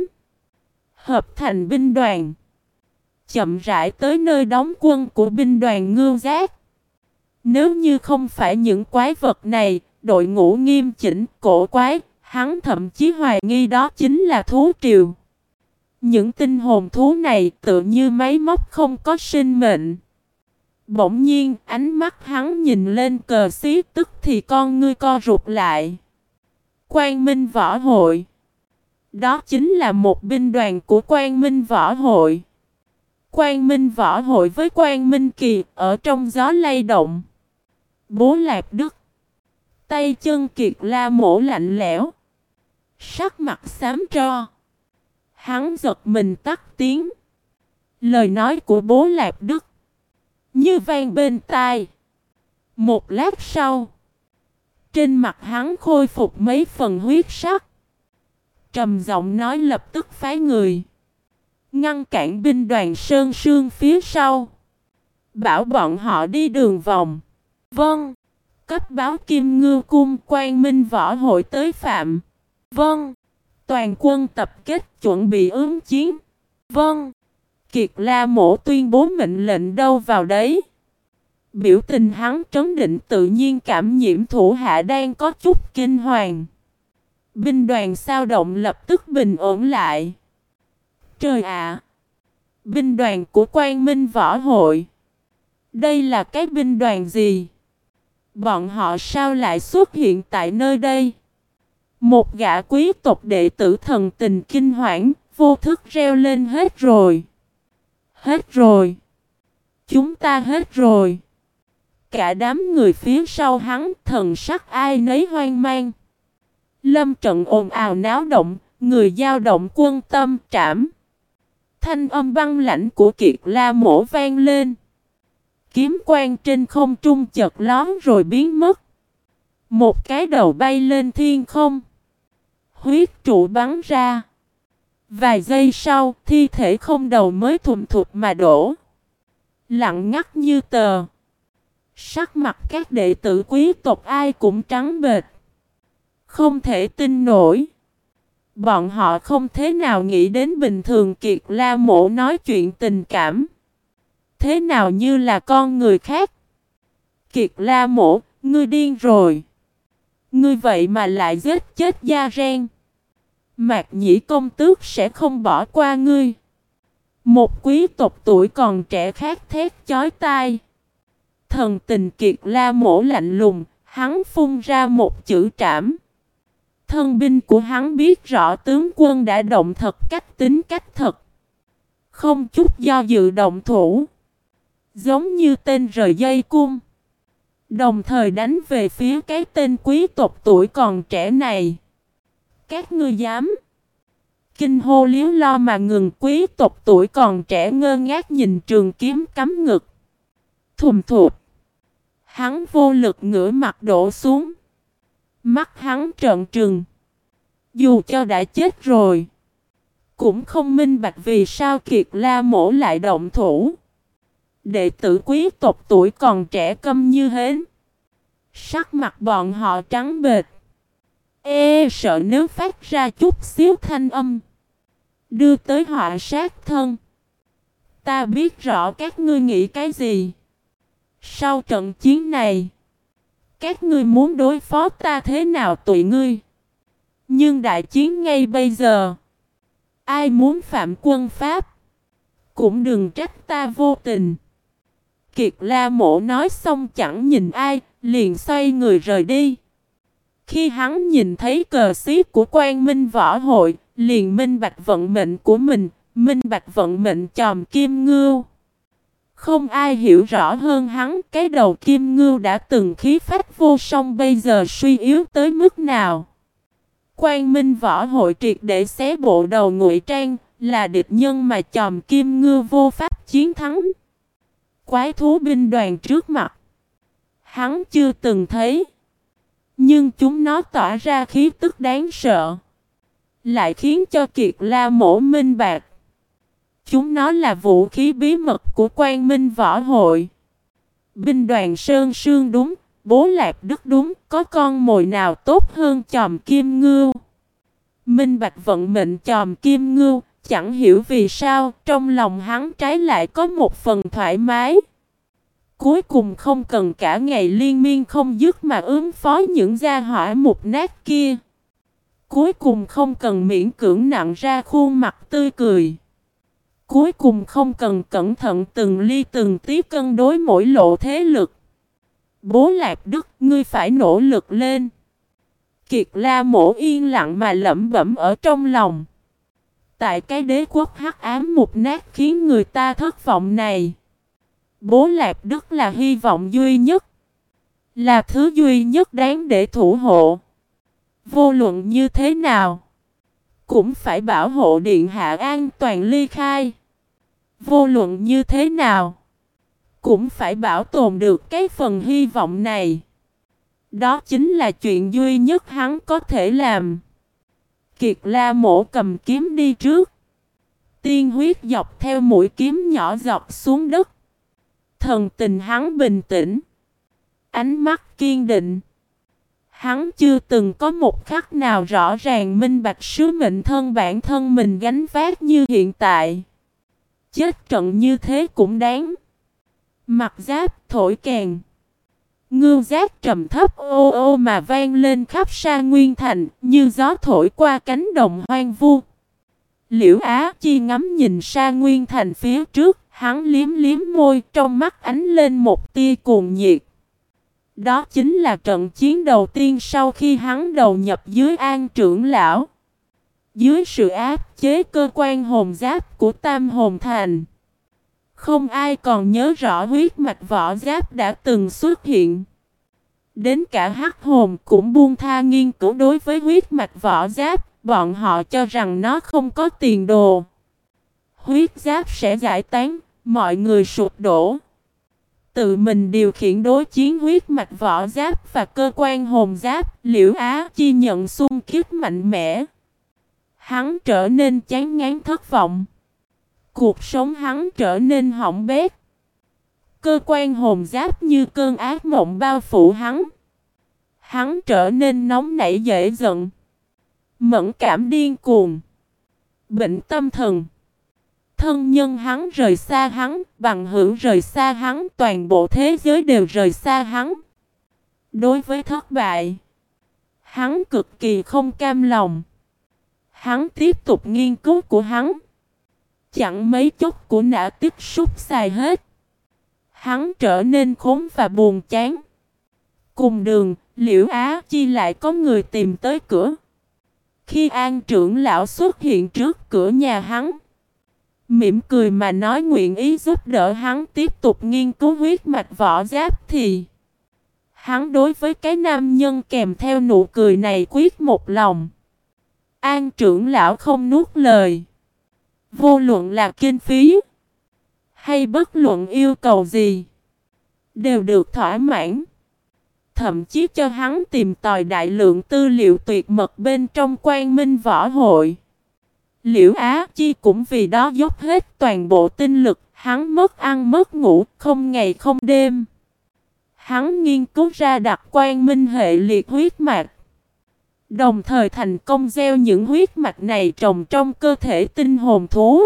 hợp thành binh đoàn, chậm rãi tới nơi đóng quân của binh đoàn Ngưu Giác. Nếu như không phải những quái vật này, đội ngũ nghiêm chỉnh, cổ quái, hắn thậm chí hoài nghi đó chính là thú triều. Những tinh hồn thú này tựa như máy móc không có sinh mệnh. Bỗng nhiên, ánh mắt hắn nhìn lên cờ xí, tức thì con ngươi co rụt lại. Quang Minh Võ Hội. Đó chính là một binh đoàn của Quang Minh Võ Hội. Quang Minh Võ Hội với Quang Minh Kỳ ở trong gió lay động. Bố Lạp Đức, tay chân Kiệt La Mổ lạnh lẽo, sắc mặt xám tro. Hắn giật mình tắt tiếng. Lời nói của bố Lạp Đức như vang bên tai. Một lát sau, trên mặt hắn khôi phục mấy phần huyết sắc. Trầm giọng nói lập tức phái người ngăn cản binh đoàn Sơn Sương phía sau, bảo bọn họ đi đường vòng. Vâng. Cấp báo Kim Ngưu Cung Quang Minh Võ Hội tới phạm. Vâng. Toàn quân tập kết chuẩn bị ứng chiến. Vâng. Kiệt La Mổ tuyên bố mệnh lệnh đâu vào đấy. Biểu tình hắn trấn định, tự nhiên cảm nhiễm thủ hạ đang có chút kinh hoàng. Binh đoàn sao động lập tức bình ổn lại. Trời ạ! Binh đoàn của Quang Minh Võ Hội. Đây là cái binh đoàn gì? Bọn họ sao lại xuất hiện tại nơi đây? Một gã quý tộc đệ tử thần tình kinh hoảng, vô thức reo lên hết rồi. Hết rồi. Chúng ta hết rồi. cả đám người phía sau hắn, thần sắc ai nấy hoang mang. Lâm trận ồn ào náo động, người dao động quân tâm trảm. Thanh âm băng lãnh của Kiệt La Mổ vang lên. Kiếm quang trên không trung chợt lóe rồi biến mất. Một cái đầu bay lên thiên không. Huyết trụ bắn ra. Vài giây sau, thi thể không đầu mới thùm thụt mà đổ. Lặng ngắt như tờ. Sắc mặt các đệ tử quý tộc ai cũng trắng bệch. Không thể tin nổi. Bọn họ không thế nào nghĩ đến bình thường Kiệt La Mổ nói chuyện tình cảm. Thế nào như là con người khác. Kiệt La Mổ, ngươi điên rồi. Ngươi vậy mà lại giết chết Gia Ren. Mạc Nhĩ công tước sẽ không bỏ qua ngươi. Một quý tộc tuổi còn trẻ khác thét chói tai. Thần tình Kiệt La Mổ lạnh lùng, hắn phun ra một chữ trảm. Thân binh của hắn biết rõ tướng quân đã động thật cách tính cách thật. Không chút do dự động thủ. Giống như tên rời dây cung. Đồng thời đánh về phía cái tên quý tộc tuổi còn trẻ này. Các ngươi dám. Kinh hô liếu lo mà ngừng, quý tộc tuổi còn trẻ ngơ ngác nhìn trường kiếm cắm ngực. Thùm thụt. Hắn vô lực ngửa mặt đổ xuống. Mắt hắn trợn trừng. Dù cho đã chết rồi, cũng không minh bạch vì sao Kiệt La Mổ lại động thủ. Đệ tử quý tộc tuổi còn trẻ câm như hến. Sắc mặt bọn họ trắng bệch. Ê sợ nếu phát ra chút xíu thanh âm, đưa tới họa sát thân. Ta biết rõ các ngươi nghĩ cái gì. Sau trận chiến này, các ngươi muốn đối phó ta thế nào tùy ngươi. Nhưng đại chiến ngay bây giờ, ai muốn phạm quân pháp, cũng đừng trách ta vô tình. Kiệt La Mổ nói xong chẳng nhìn ai, liền xoay người rời đi. Khi hắn nhìn thấy cờ xí của Quang Minh Võ Hội, liền minh bạch vận mệnh của mình, minh bạch vận mệnh chòm Kim Ngưu. Không ai hiểu rõ hơn hắn, cái đầu Kim Ngưu đã từng khí phách vô song bây giờ suy yếu tới mức nào. Quang Minh Võ Hội triệt để xé bộ đầu ngụy trang, là địch nhân mà chòm Kim Ngưu vô pháp chiến thắng. Quái thú binh đoàn trước mặt, hắn chưa từng thấy. Nhưng chúng nó tỏa ra khí tức đáng sợ, lại khiến cho Kiệt La Mổ minh bạc. Chúng nó là vũ khí bí mật của Quang Minh Võ Hội. Binh đoàn Sơn Sương đúng, Bố Lạp Đức đúng, có con mồi nào tốt hơn chòm Kim Ngưu. Minh bạch vận mệnh chòm Kim Ngưu, chẳng hiểu vì sao trong lòng hắn trái lại có một phần thoải mái. Cuối cùng không cần cả ngày liên miên không dứt mà ứng phó những gia hỏa mục nát kia. Cuối cùng không cần miễn cưỡng nặng ra khuôn mặt tươi cười. Cuối cùng không cần cẩn thận từng ly từng tí cân đối mỗi lộ thế lực. Bố Lạp Đức, ngươi phải nỗ lực lên. Kiệt La Mổ yên lặng mà lẩm bẩm ở trong lòng. Tại cái đế quốc hắc ám mục nát khiến người ta thất vọng này, Bố Lạp Đức là hy vọng duy nhất, là thứ duy nhất đáng để thủ hộ. Vô luận như thế nào, cũng phải bảo hộ điện hạ an toàn ly khai. Vô luận như thế nào, cũng phải bảo tồn được cái phần hy vọng này. Đó chính là chuyện duy nhất hắn có thể làm. Kiệt La Mổ cầm kiếm đi trước. Tiên huyết dọc theo mũi kiếm nhỏ dọc xuống đất. Thần tình hắn bình tĩnh, ánh mắt kiên định. Hắn chưa từng có một khắc nào rõ ràng minh bạch sứ mệnh thân bản thân mình gánh vác như hiện tại. Chết trận như thế cũng đáng. Mặt giáp thổi kèn, ngưu giác trầm thấp ô ô mà vang lên khắp Sa Nguyên Thành, như gió thổi qua cánh đồng hoang vu. Liễu Á Chi ngắm nhìn Sa Nguyên Thành phía trước, hắn liếm liếm môi, trong mắt ánh lên một tia cuồng nhiệt. Đó chính là trận chiến đầu tiên sau khi hắn đầu nhập dưới An trưởng lão. Dưới sự áp chế cơ quan hồn giáp của Tam Hồn Thành, Không ai còn nhớ rõ huyết mạch võ giáp đã từng xuất hiện. Đến cả hắc hồn cũng buông tha nghiên cứu đối với huyết mạch võ giáp, bọn họ cho rằng nó không có tiền đồ. Huyết giáp sẽ giải tán, mọi người sụp đổ. Tự mình điều khiển đối chiến huyết mạch võ giáp và cơ quan hồn giáp, Liễu Á Chi nhận xung kích mạnh mẽ. Hắn trở nên chán ngán thất vọng. Cuộc sống hắn trở nên hỏng bét. Cơ quan hồn giáp như cơn ác mộng bao phủ hắn. Hắn trở nên nóng nảy dễ giận, mẫn cảm điên cuồng, bệnh tâm thần. Thân nhân hắn rời xa hắn, bằng hữu rời xa hắn, toàn bộ thế giới đều rời xa hắn. Đối với thất bại, hắn cực kỳ không cam lòng. Hắn tiếp tục nghiên cứu của hắn. Chẳng mấy chốc của nã tích sút xài hết. Hắn trở nên khốn và buồn chán. Cùng đường, Liễu Á Chi lại có người tìm tới cửa. Khi An trưởng lão xuất hiện trước cửa nhà hắn, mỉm cười mà nói nguyện ý giúp đỡ hắn tiếp tục nghiên cứu huyết mạch võ giáp thì hắn đối với cái nam nhân kèm theo nụ cười này quyết một lòng. An trưởng lão không nuốt lời. Vô luận là kinh phí hay bất luận yêu cầu gì đều được thỏa mãn. Thậm chí cho hắn tìm tòi đại lượng tư liệu tuyệt mật bên trong Quang Minh Võ Hội. Liễu Á Chi cũng vì đó dốc hết toàn bộ tinh lực. Hắn mất ăn mất ngủ, không ngày không đêm. Hắn nghiên cứu ra đặc Quang Minh hệ liệt huyết mạch, đồng thời thành công gieo những huyết mạch này trồng trong cơ thể tinh hồn thú.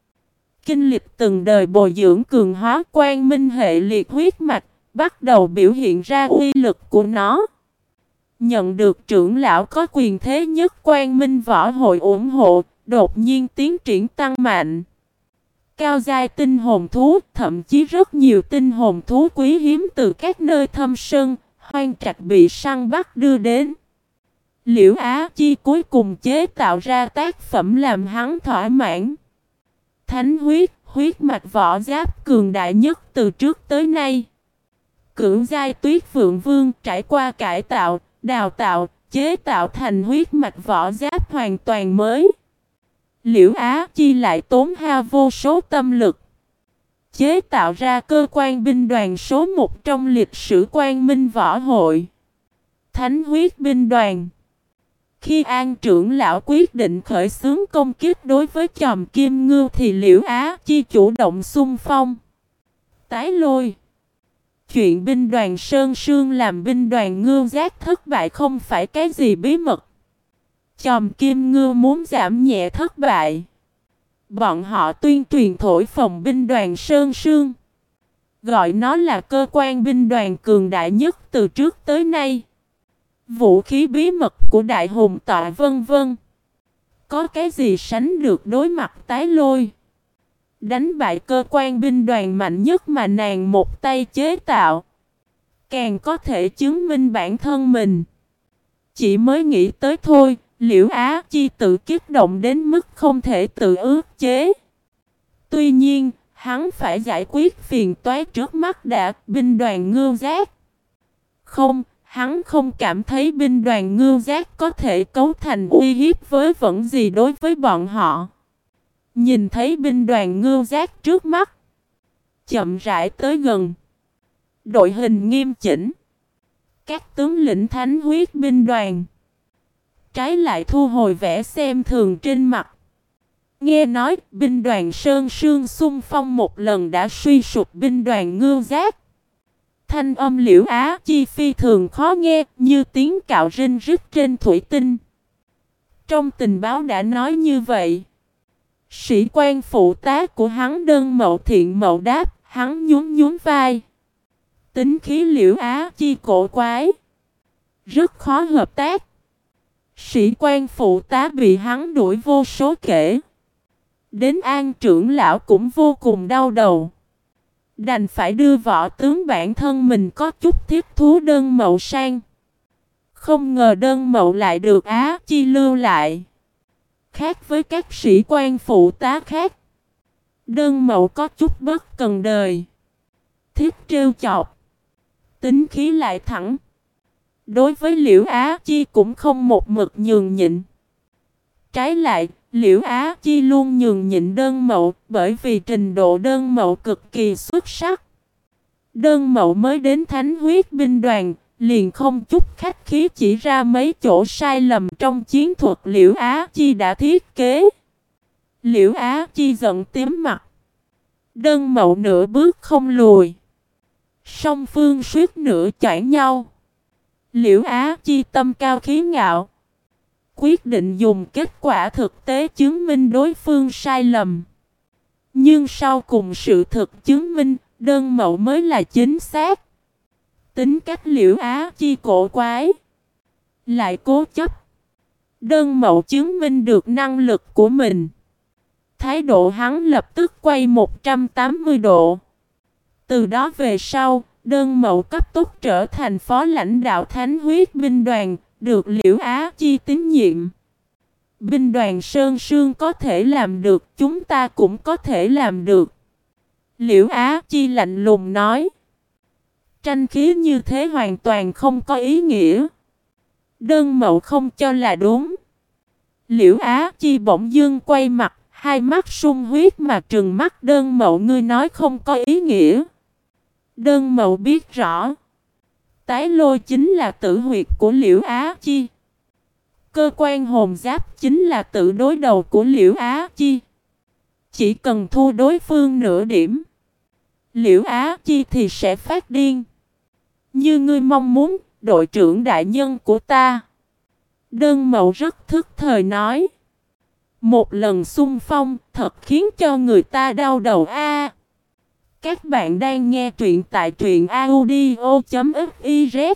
Kinh lịch từng đời bồi dưỡng cường hóa Quang Minh hệ liệt huyết mạch, bắt đầu biểu hiện ra uy lực của nó. Nhận được trưởng lão có quyền thế nhất Quang Minh Võ Hội ủng hộ, đột nhiên tiến triển tăng mạnh. Cao giai tinh hồn thú, thậm chí rất nhiều tinh hồn thú quý hiếm từ các nơi thâm sơn, hoang trạch bị săn bắt đưa đến. Liễu Á Chi cuối cùng chế tạo ra tác phẩm làm hắn thỏa mãn. Thánh huyết, huyết mạch võ giáp cường đại nhất từ trước tới nay. Cưỡng giai tuyết vượng vương trải qua cải tạo, đào tạo, chế tạo thành huyết mạch võ giáp hoàn toàn mới. Liễu Á Chi lại tốn hao vô số tâm lực, chế tạo ra cơ quan binh đoàn số một trong lịch sử Quang Minh Võ Hội, Thánh huyết binh đoàn. Khi An trưởng lão quyết định khởi xướng công kích đối với chòm kim ngưu thì Liễu Á Chi chủ động xung phong. Tái lôi. Chuyện binh đoàn Sơn Sương làm binh đoàn ngưu giác thất bại không phải cái gì bí mật. Chòm kim ngưu muốn giảm nhẹ thất bại, bọn họ tuyên truyền thổi phồng binh đoàn Sơn Sương, gọi nó là cơ quan binh đoàn cường đại nhất từ trước tới nay. Vũ khí bí mật của đại hùng tọa vân vân. Có cái gì sánh được đối mặt tái lôi, đánh bại cơ quan binh đoàn mạnh nhất mà nàng một tay chế tạo. Càng có thể chứng minh bản thân mình. Chỉ mới nghĩ tới thôi, Liễu Á Chi tự kích động đến mức không thể tự ức chế. Tuy nhiên, hắn phải giải quyết phiền toái trước mắt đã, binh đoàn ngưu giác. Không, hắn không cảm thấy binh đoàn ngưu giác có thể cấu thành uy hiếp với vẫn gì đối với bọn họ. Nhìn thấy binh đoàn ngưu giác trước mắt, chậm rãi tới gần. Đội hình nghiêm chỉnh. Các tướng lĩnh thánh huyết binh đoàn trái lại thu hồi vẻ xem thường trên mặt. Nghe nói binh đoàn Sơn Sương xung phong một lần đã suy sụp binh đoàn ngưu giác. Thanh âm Liễu Á Chi phi thường khó nghe, như tiếng cạo rinh rít trên thủy tinh. Trong tình báo đã nói như vậy. Sĩ quan phụ tá của hắn Đơn Mậu Thiện Mậu đáp, hắn nhún nhún vai. Tính khí Liễu Á Chi cổ quái, rất khó hợp tác. Sĩ quan phụ tá bị hắn đuổi vô số kể. Đến An trưởng lão cũng vô cùng đau đầu. Đành phải đưa võ tướng bản thân mình có chút thiết thú Đơn Mậu sang. Không ngờ Đơn Mậu lại được Á Chi lưu lại. Khác với các sĩ quan phụ tá khác, Đơn Mậu có chút bất cần đời, thích trêu chọc, tính khí lại thẳng. Đối với Liễu Á Chi cũng không một mực nhường nhịn. Trái lại, Liễu Á Chi luôn nhường nhịn Đơn Mậu, bởi vì trình độ Đơn Mậu cực kỳ xuất sắc. Đơn Mậu mới đến Thánh Huyết binh đoàn, liền không chút khách khí chỉ ra mấy chỗ sai lầm trong chiến thuật Liễu Á Chi đã thiết kế. Liễu Á Chi giận tím mặt. Đơn Mậu nửa bước không lùi. Song phương suýt nửa choảng nhau. Liễu Á Chi tâm cao khí ngạo, quyết định dùng kết quả thực tế chứng minh đối phương sai lầm. Nhưng sau cùng sự thực chứng minh, Đơn Mậu mới là chính xác. Tính cách Liễu Á Chi cổ quái, lại cố chấp. Đơn Mậu chứng minh được năng lực của mình. Thái độ hắn lập tức quay một trăm tám mươi độ. Từ đó về sau, Đơn Mậu cấp tốc trở thành phó lãnh đạo Thánh Huyết binh đoàn, được Liễu Á Chi tín nhiệm. Binh đoàn Sơn Sương có thể làm được, chúng ta cũng có thể làm được. Liễu Á Chi lạnh lùng nói. Tranh khí như thế hoàn toàn không có ý nghĩa. Đơn Mậu không cho là đúng. Liễu Á Chi bỗng dưng quay mặt, hai mắt sung huyết mà trừng mắt Đơn Mậu, ngươi nói không có ý nghĩa. Đơn Mậu biết rõ, tái lôi chính là tử huyệt của Liễu Á Chi. Cơ quan hồn giáp chính là tự đối đầu của Liễu Á Chi. Chỉ cần thua đối phương nửa điểm, Liễu Á Chi thì sẽ phát điên. Như ngươi mong muốn, đội trưởng đại nhân của ta. Đơn Mậu rất thức thời nói. Một lần xung phong thật khiến cho người ta đau đầu a. Các bạn đang nghe truyện tại truyện audio chấm fiz.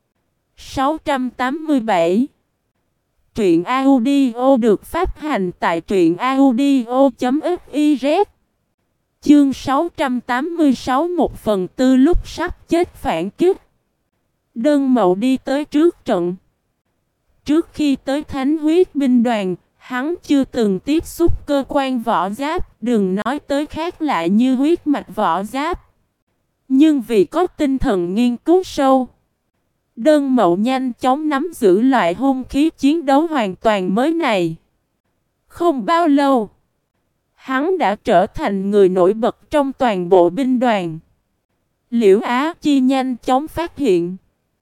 sáu trăm tám mươi bảy. Truyện audio được phát hành tại truyện audio chấm fiz. Chương sáu trăm tám mươi sáu, một phần tư lúc sắp chết phản kích. Đơn Mậu đi tới trước trận. Trước khi tới Thánh Huyết binh đoàn, hắn chưa từng tiếp xúc cơ quan võ giáp, đừng nói tới khác lạ như huyết mạch võ giáp. Nhưng vì có tinh thần nghiên cứu sâu, Đơn Mậu nhanh chóng nắm giữ loại hung khí chiến đấu hoàn toàn mới này. Không bao lâu, hắn đã trở thành người nổi bật trong toàn bộ binh đoàn. Liễu Á Chi nhanh chóng phát hiện,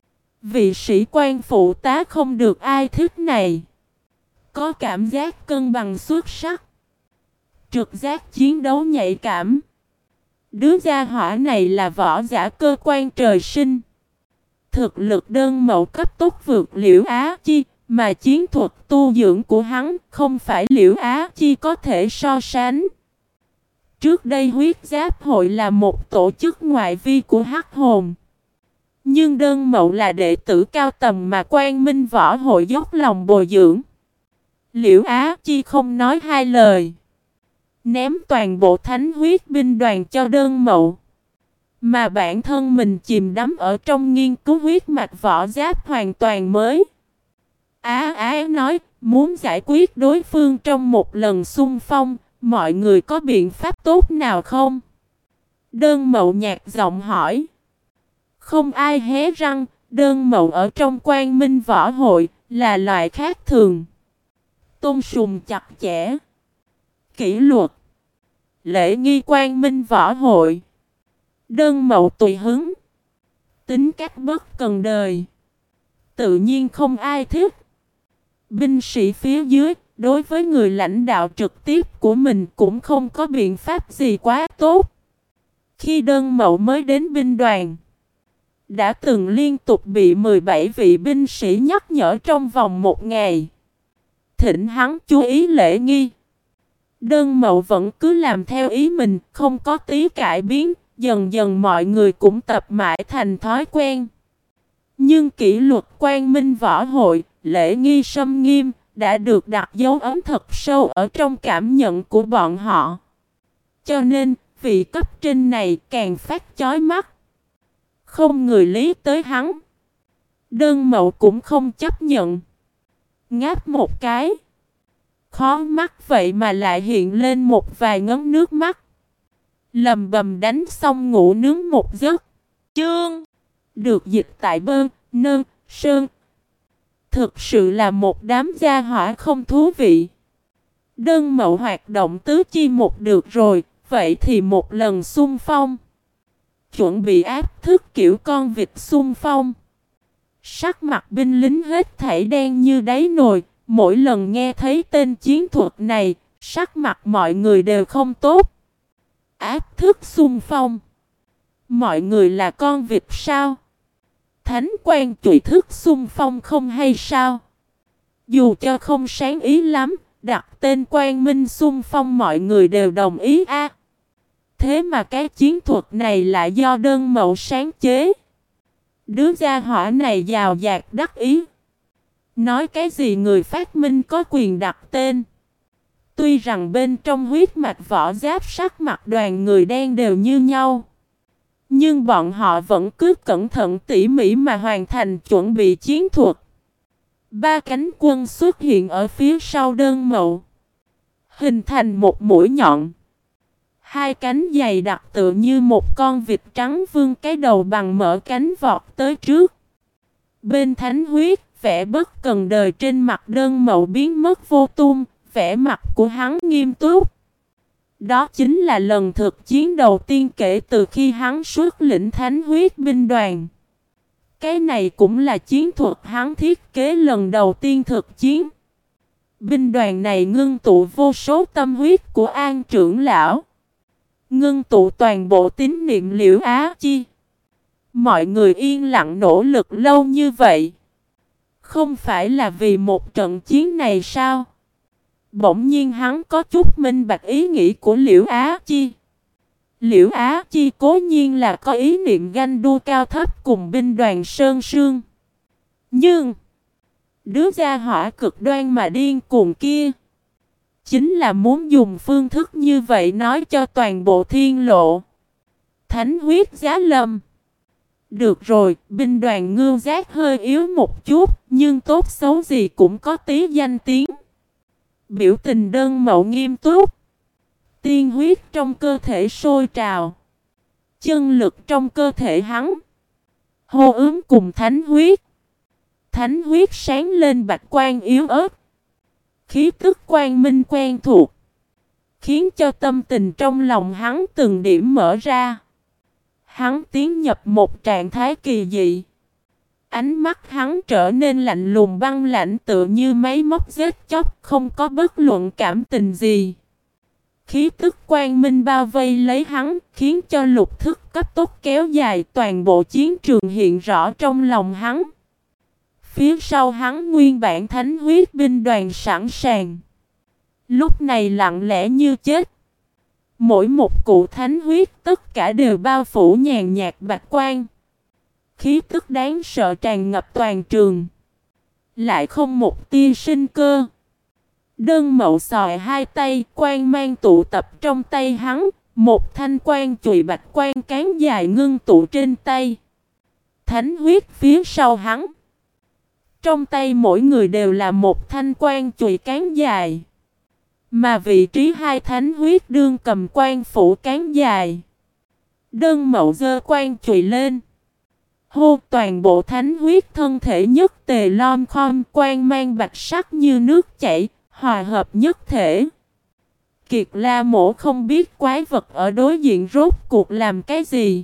vị sĩ quan phụ tá không được ai thích này. Có cảm giác cân bằng xuất sắc, trực giác chiến đấu nhạy cảm. Đứa gia hỏa này là võ giả cơ quan trời sinh. Thực lực Đơn Mậu cấp tốc vượt Liễu Á Chi, mà chiến thuật tu dưỡng của hắn không phải Liễu Á Chi có thể so sánh. Trước đây huyết giáp hội là một tổ chức ngoại vi của Hắc Hồn. Nhưng Đơn Mậu là đệ tử cao tầm mà Quang Minh Võ hội dốc lòng bồi dưỡng. Liễu Á Chi không nói hai lời, ném toàn bộ Thánh Huyết binh đoàn cho Đơn Mậu. Mà bản thân mình chìm đắm ở trong nghiên cứu huyết mạch võ giáp hoàn toàn mới. Á Á nói, muốn giải quyết đối phương trong một lần xung phong, mọi người có biện pháp tốt nào không? Đơn Mậu nhạt giọng hỏi. Không ai hé răng, Đơn Mậu ở trong Quang Minh Võ hội là loại khác thường. Tôn sùng chặt chẽ, kỷ luật, lễ nghi Quang Minh Võ hội. Đơn Mậu tùy hứng, tính cách bất cần đời, tự nhiên không ai thích. Binh sĩ phía dưới, đối với người lãnh đạo trực tiếp của mình cũng không có biện pháp gì quá tốt. Khi Đơn Mậu mới đến binh đoàn, đã từng liên tục bị mười bảy vị binh sĩ nhắc nhở trong vòng một ngày, thỉnh hắn chú ý lễ nghi. Đơn Mậu vẫn cứ làm theo ý mình, không có tí cải biến. Dần dần mọi người cũng tập mãi thành thói quen. Nhưng kỷ luật Quang Minh Võ hội, lễ nghi sâm nghiêm, đã được đặt dấu ấn thật sâu ở trong cảm nhận của bọn họ. Cho nên, vị cấp trên này càng phát chói mắt. Không người lý tới hắn. Đơn Mậu cũng không chấp nhận. Ngáp một cái, khó mắt vậy mà lại hiện lên một vài ngấn nước mắt. Lầm bầm đánh xong ngủ nướng một giấc. Chương được dịch tại Bơn, Nơn, Sơn. Thực sự là một đám gia hỏa không thú vị. Đơn Mậu hoạt động tứ chi một được rồi, vậy thì một lần xung phong. Chuẩn bị áp thức kiểu con vịt xung phong. Sắc mặt binh lính hết thảy đen như đáy nồi, mỗi lần nghe thấy tên chiến thuật này, sắc mặt mọi người đều không tốt. Áp thức xung phong. Mọi người là con vịt sao? Thánh quan chùy thức xung phong không hay sao? Dù cho không sáng ý lắm, đặt tên Quang Minh xung phong mọi người đều đồng ý a. À, thế mà cái chiến thuật này lại do Đơn Mậu sáng chế. Đứa gia hỏa này giàu dạt đắc ý. Nói cái gì người phát minh có quyền đặt tên. Tuy rằng bên trong huyết mạch võ giáp sắc mặt đoàn người đen đều như nhau, nhưng bọn họ vẫn cứ cẩn thận tỉ mỉ mà hoàn thành chuẩn bị chiến thuật. Ba cánh quân xuất hiện ở phía sau Đơn Mậu, hình thành một mũi nhọn. Hai cánh dày đặc tựa như một con vịt trắng vươn cái đầu bằng mở cánh vọt tới trước. Bên thánh huyết, vẻ bất cần đời trên mặt Đơn Mậu biến mất vô tung, vẻ mặt của hắn nghiêm túc. Đó chính là lần thực chiến đầu tiên kể từ khi hắn xuất lĩnh thánh huyết binh đoàn. Cái này cũng là chiến thuật hắn thiết kế lần đầu tiên thực chiến. Binh đoàn này ngưng tụ vô số tâm huyết của An trưởng lão, ngưng tụ toàn bộ tín niệm Liễu Á Chi. Mọi người yên lặng nỗ lực lâu như vậy, không phải là vì một trận chiến này sao? Bỗng nhiên hắn có chút minh bạch ý nghĩ của Liễu Á Chi. Liễu Á Chi cố nhiên là có ý niệm ganh đua cao thấp cùng binh đoàn Sơn Sương. Nhưng đứa gia hỏa cực đoan mà điên cuồng kia chính là muốn dùng phương thức như vậy nói cho toàn bộ thiên lộ. Thánh huyết giá lâm. Được rồi, binh đoàn Ngưu Giác hơi yếu một chút, nhưng tốt xấu gì cũng có tí danh tiếng. Biểu tình Đơn Mậu nghiêm túc. Tiên huyết trong cơ thể sôi trào. Chân lực trong cơ thể hắn hô ứng cùng thánh huyết. Thánh huyết sáng lên bạch quang yếu ớt. Khí tức quang minh quen thuộc, khiến cho tâm tình trong lòng hắn từng điểm mở ra. Hắn tiến nhập một trạng thái kỳ dị. Ánh mắt hắn trở nên lạnh lùng băng lãnh tựa như máy móc giết chóc, không có bất luận cảm tình gì. Khí tức quang minh bao vây lấy hắn, khiến cho lục thức cấp tốc kéo dài, toàn bộ chiến trường hiện rõ trong lòng hắn. Phía sau hắn nguyên bản thánh huyết binh đoàn sẵn sàng, lúc này lặng lẽ như chết. Mỗi một cụ thánh huyết tất cả đều bao phủ nhàn nhạt bạch quang. Khí tức đáng sợ tràn ngập toàn trường, lại không một tia sinh cơ. Đơn Mậu xòe hai tay, quang mang tụ tập trong tay hắn, một thanh quang chùy bạch quang cán dài ngưng tụ trên tay. Thánh huyết phía sau hắn, trong tay mỗi người đều là một thanh quang chùy cán dài, mà vị trí hai thánh huyết đương cầm quang phủ cán dài. Đơn Mậu giơ quang chùy lên, hô, toàn bộ thánh huyết thân thể nhất tề lom khom, quang mang bạch sắc như nước chảy, hòa hợp nhất thể. Kiệt La Mổ không biết quái vật ở đối diện rốt cuộc làm cái gì.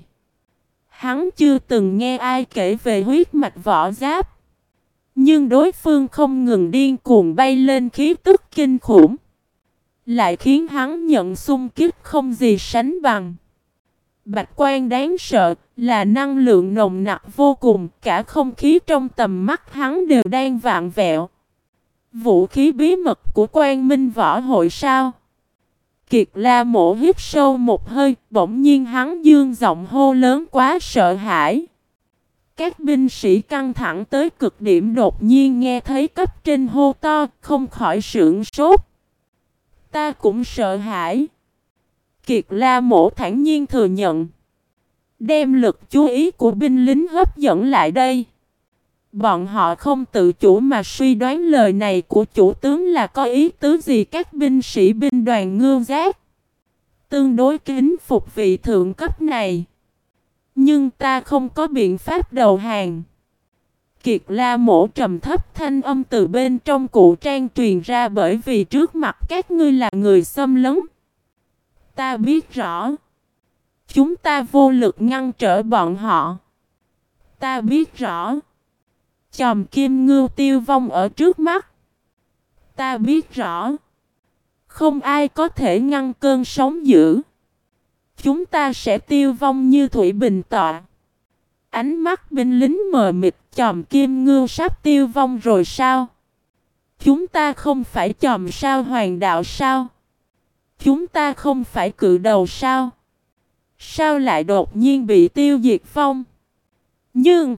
Hắn chưa từng nghe ai kể về huyết mạch võ giáp, nhưng đối phương không ngừng điên cuồng bay lên khí tức kinh khủng, lại khiến hắn nhận xung kích không gì sánh bằng. Bạch quang đáng sợ, là năng lượng nồng nặc vô cùng, cả không khí trong tầm mắt hắn đều đang vạn vẹo. Vũ khí bí mật của Quang Minh Võ Hội sao? Kiệt La Mổ hít sâu một hơi, bỗng nhiên hắn dương giọng hô lớn quá sợ hãi. Các binh sĩ căng thẳng tới cực điểm đột nhiên nghe thấy cấp trên hô to, không khỏi sửng sốt. Ta cũng sợ hãi. Kiệt La Mổ thản nhiên thừa nhận, đem lực chú ý của binh lính hấp dẫn lại đây. Bọn họ không tự chủ mà suy đoán lời này của chủ tướng là có ý tứ gì. Các binh sĩ binh đoàn Ngưu Giác tương đối kính phục vị thượng cấp này. Nhưng ta không có biện pháp đầu hàng. Kiệt La Mổ trầm thấp thanh âm từ bên trong cụ trang truyền ra, bởi vì trước mặt các ngươi là người xâm lấn. Ta biết rõ. Chúng ta vô lực ngăn trở bọn họ. Ta biết rõ. Chòm Kim Ngưu tiêu vong ở trước mắt. Ta biết rõ. Không ai có thể ngăn cơn sóng dữ. Chúng ta sẽ tiêu vong như thủy bình tọa. Ánh mắt binh lính mờ mịt. Chòm Kim Ngưu sắp tiêu vong rồi sao? Chúng ta không phải chòm sao hoàng đạo sao? Chúng ta không phải cự đầu sao? Sao lại đột nhiên bị tiêu diệt vong? Nhưng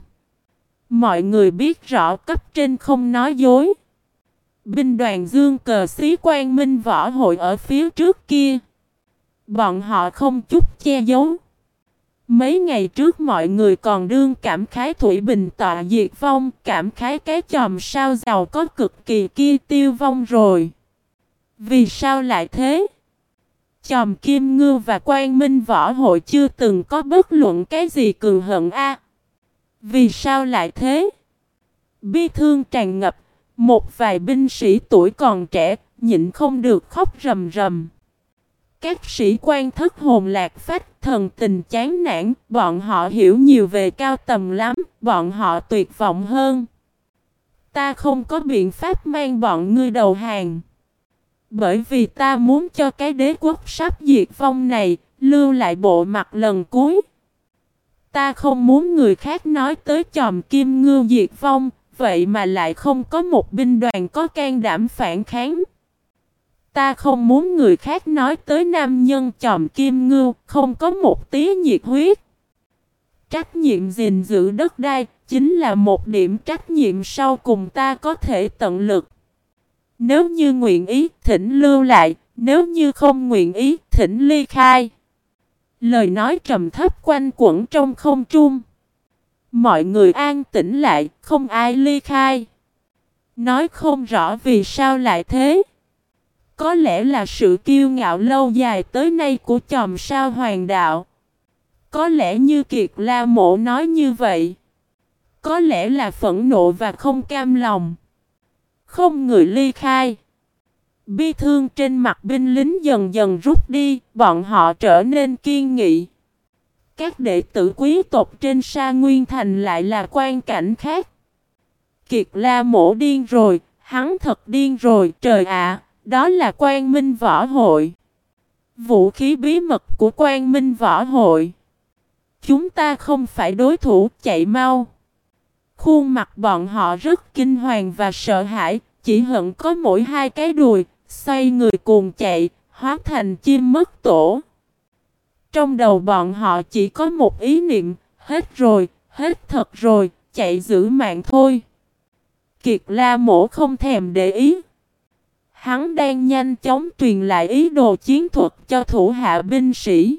mọi người biết rõ cấp trên không nói dối. Binh đoàn dương cờ xí Quang Minh võ hội ở phía trước kia. Bọn họ không chút che giấu. Mấy ngày trước mọi người còn đương cảm khái thủy bình tọa diệt vong, cảm khái cái chòm sao giàu có cực kỳ kia tiêu vong rồi. Vì sao lại thế? Chòm Kim Ngưu và Quang Minh võ hội chưa từng có bất luận cái gì cường hận a. Vì sao lại thế? Bi thương tràn ngập, một vài binh sĩ tuổi còn trẻ, nhịn không được khóc rầm rầm. Các sĩ quan thất hồn lạc phách, thần tình chán nản, bọn họ hiểu nhiều về cao tầm lắm, bọn họ tuyệt vọng hơn. Ta không có biện pháp mang bọn ngươi đầu hàng. Bởi vì ta muốn cho cái đế quốc sắp diệt vong này, lưu lại bộ mặt lần cuối. Ta không muốn người khác nói tới chòm Kim Ngưu diệt vong, vậy mà lại không có một binh đoàn có can đảm phản kháng. Ta không muốn người khác nói tới nam nhân chòm Kim Ngưu, không có một tí nhiệt huyết. Trách nhiệm gìn giữ đất đai, chính là một điểm trách nhiệm sau cùng ta có thể tận lực. Nếu như nguyện ý, thỉnh lưu lại, nếu như không nguyện ý, thỉnh ly khai. Lời nói trầm thấp quanh quẩn trong không trung. Mọi người an tĩnh lại, không ai ly khai. Nói không rõ vì sao lại thế. Có lẽ là sự kiêu ngạo lâu dài tới nay của chòm sao hoàng đạo. Có lẽ như Kiệt La Mổ nói như vậy. Có lẽ là phẫn nộ và không cam lòng. Không người ly khai. Bi thương trên mặt binh lính dần dần rút đi, bọn họ trở nên kiên nghị. Các đệ tử quý tộc trên Sa Nguyên Thành lại là quan cảnh khác. Kiệt La Mổ điên rồi, hắn thật điên rồi, trời ạ, đó là Quang Minh Võ Hội. Vũ khí bí mật của Quang Minh Võ Hội. Chúng ta không phải đối thủ, chạy mau. Khuôn mặt bọn họ rất kinh hoàng và sợ hãi, chỉ hận có mỗi hai cái đùi, xoay người cuồng chạy, hóa thành chim mất tổ. Trong đầu bọn họ chỉ có một ý niệm, hết rồi, hết thật rồi, chạy giữ mạng thôi. Kiệt La Mổ không thèm để ý. Hắn đang nhanh chóng truyền lại ý đồ chiến thuật cho thủ hạ binh sĩ.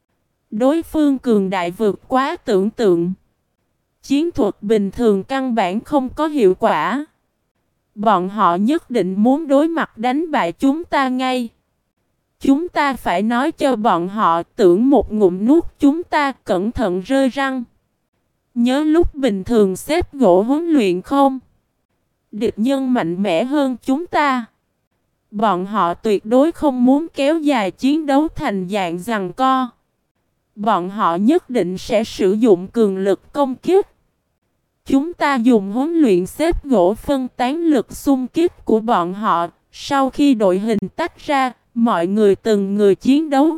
Đối phương cường đại vượt quá tưởng tượng. Chiến thuật bình thường căn bản không có hiệu quả. Bọn họ nhất định muốn đối mặt đánh bại chúng ta ngay. Chúng ta phải nói cho bọn họ tưởng một ngụm nuốt chúng ta, cẩn thận rơi răng. Nhớ lúc bình thường xếp gỗ huấn luyện không? Địch nhân mạnh mẽ hơn chúng ta. Bọn họ tuyệt đối không muốn kéo dài chiến đấu thành dạng giằng co. Bọn họ nhất định sẽ sử dụng cường lực công kích. Chúng ta dùng huấn luyện xếp gỗ phân tán lực xung kích của bọn họ. Sau khi đội hình tách ra, mọi người từng người chiến đấu.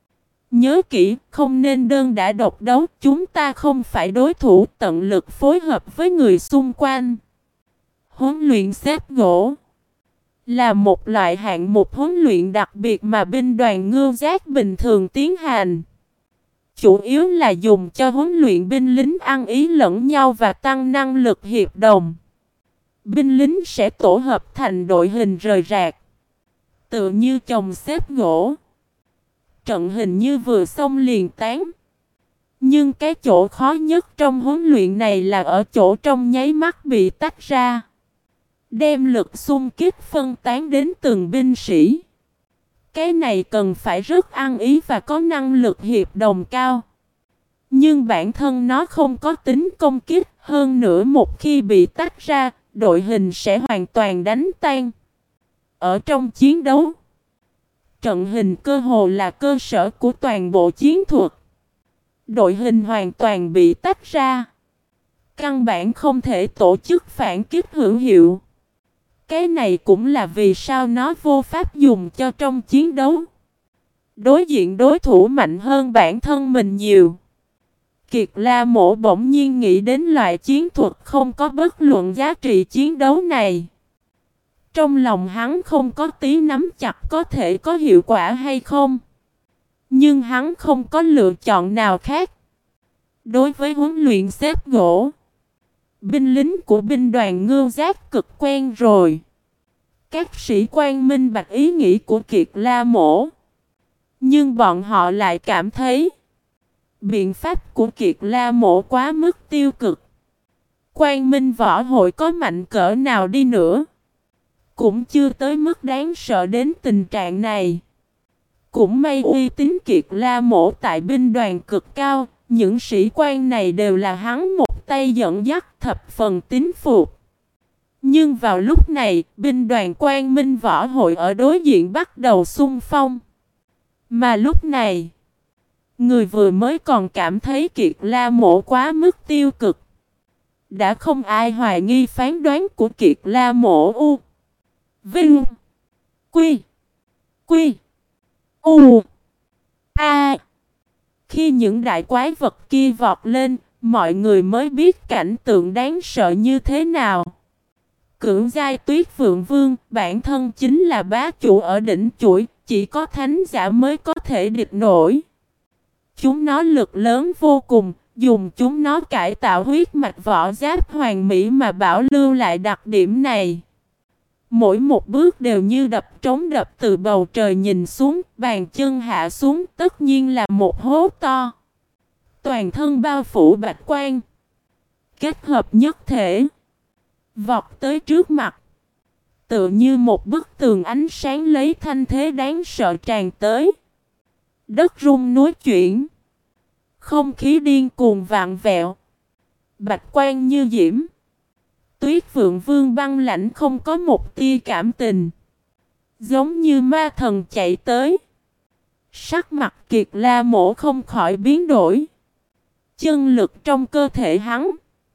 Nhớ kỹ, không nên đơn đả độc đấu. Chúng ta không phải đối thủ, tận lực phối hợp với người xung quanh. Huấn luyện xếp gỗ là một loại hạng mục huấn luyện đặc biệt mà binh đoàn ngưu giác bình thường tiến hành. Chủ yếu là dùng cho huấn luyện binh lính ăn ý lẫn nhau và tăng năng lực hiệp đồng. Binh lính sẽ tổ hợp thành đội hình rời rạc, tựa như chồng xếp gỗ. Trận hình như vừa xong liền tán. Nhưng cái chỗ khó nhất trong huấn luyện này là ở chỗ trong nháy mắt bị tách ra. Đem lực xung kích phân tán đến từng binh sĩ. Cái này cần phải rất ăn ý và có năng lực hiệp đồng cao. Nhưng bản thân nó không có tính công kích, hơn nữa một khi bị tách ra, đội hình sẽ hoàn toàn đánh tan. Ở trong chiến đấu, trận hình cơ hồ là cơ sở của toàn bộ chiến thuật. Đội hình hoàn toàn bị tách ra, căn bản không thể tổ chức phản kích hữu hiệu. Cái này cũng là vì sao nó vô pháp dùng cho trong chiến đấu. Đối diện đối thủ mạnh hơn bản thân mình nhiều. Kiệt La Mộ bỗng nhiên nghĩ đến loại chiến thuật không có bất luận giá trị chiến đấu này. Trong lòng hắn không có tí nắm chặt có thể có hiệu quả hay không. Nhưng hắn không có lựa chọn nào khác. Đối với huấn luyện xếp gỗ, binh lính của binh đoàn Ngưu Giác cực quen rồi. Các sĩ quan minh bạch ý nghĩ của Kiệt La Mộ. Nhưng bọn họ lại cảm thấy biện pháp của Kiệt La Mộ quá mức tiêu cực. Quang Minh Võ Hội có mạnh cỡ nào đi nữa, cũng chưa tới mức đáng sợ đến tình trạng này. Cũng may uy tín Kiệt La Mộ tại binh đoàn cực cao. Những sĩ quan này đều là hắn một tay dẫn dắt, thập phần tín phục. Nhưng vào lúc này, binh đoàn Quang Minh Võ Hội ở đối diện bắt đầu xung phong. Mà lúc này, người vừa mới còn cảm thấy Kiệt La Mộ quá mức tiêu cực, đã không ai hoài nghi phán đoán của Kiệt La Mộ. U Vinh Quy Quy U A. Khi những đại quái vật kia vọt lên, mọi người mới biết cảnh tượng đáng sợ như thế nào. Cưỡng giai Tuyết Phượng Vương, bản thân chính là bá chủ ở đỉnh chuỗi, chỉ có thánh giả mới có thể địch nổi. Chúng nó lực lớn vô cùng, dùng chúng nó cải tạo huyết mạch võ giáp hoàn mỹ mà bảo lưu lại đặc điểm này. Mỗi một bước đều như đập trống đập từ bầu trời nhìn xuống, bàn chân hạ xuống, tất nhiên là một hố to. Toàn thân bao phủ bạch quang, kết hợp nhất thể, vọt tới trước mặt. Tựa như một bức tường ánh sáng lấy thanh thế đáng sợ tràn tới. Đất rung núi chuyển, không khí điên cuồng vạn vẹo, bạch quang như diễm. Tuyết Phượng Vương băng lãnh không có một tia cảm tình, giống như ma thần chạy tới. Sắc mặt Kiệt La Mộ không khỏi biến đổi. Chân lực trong cơ thể hắn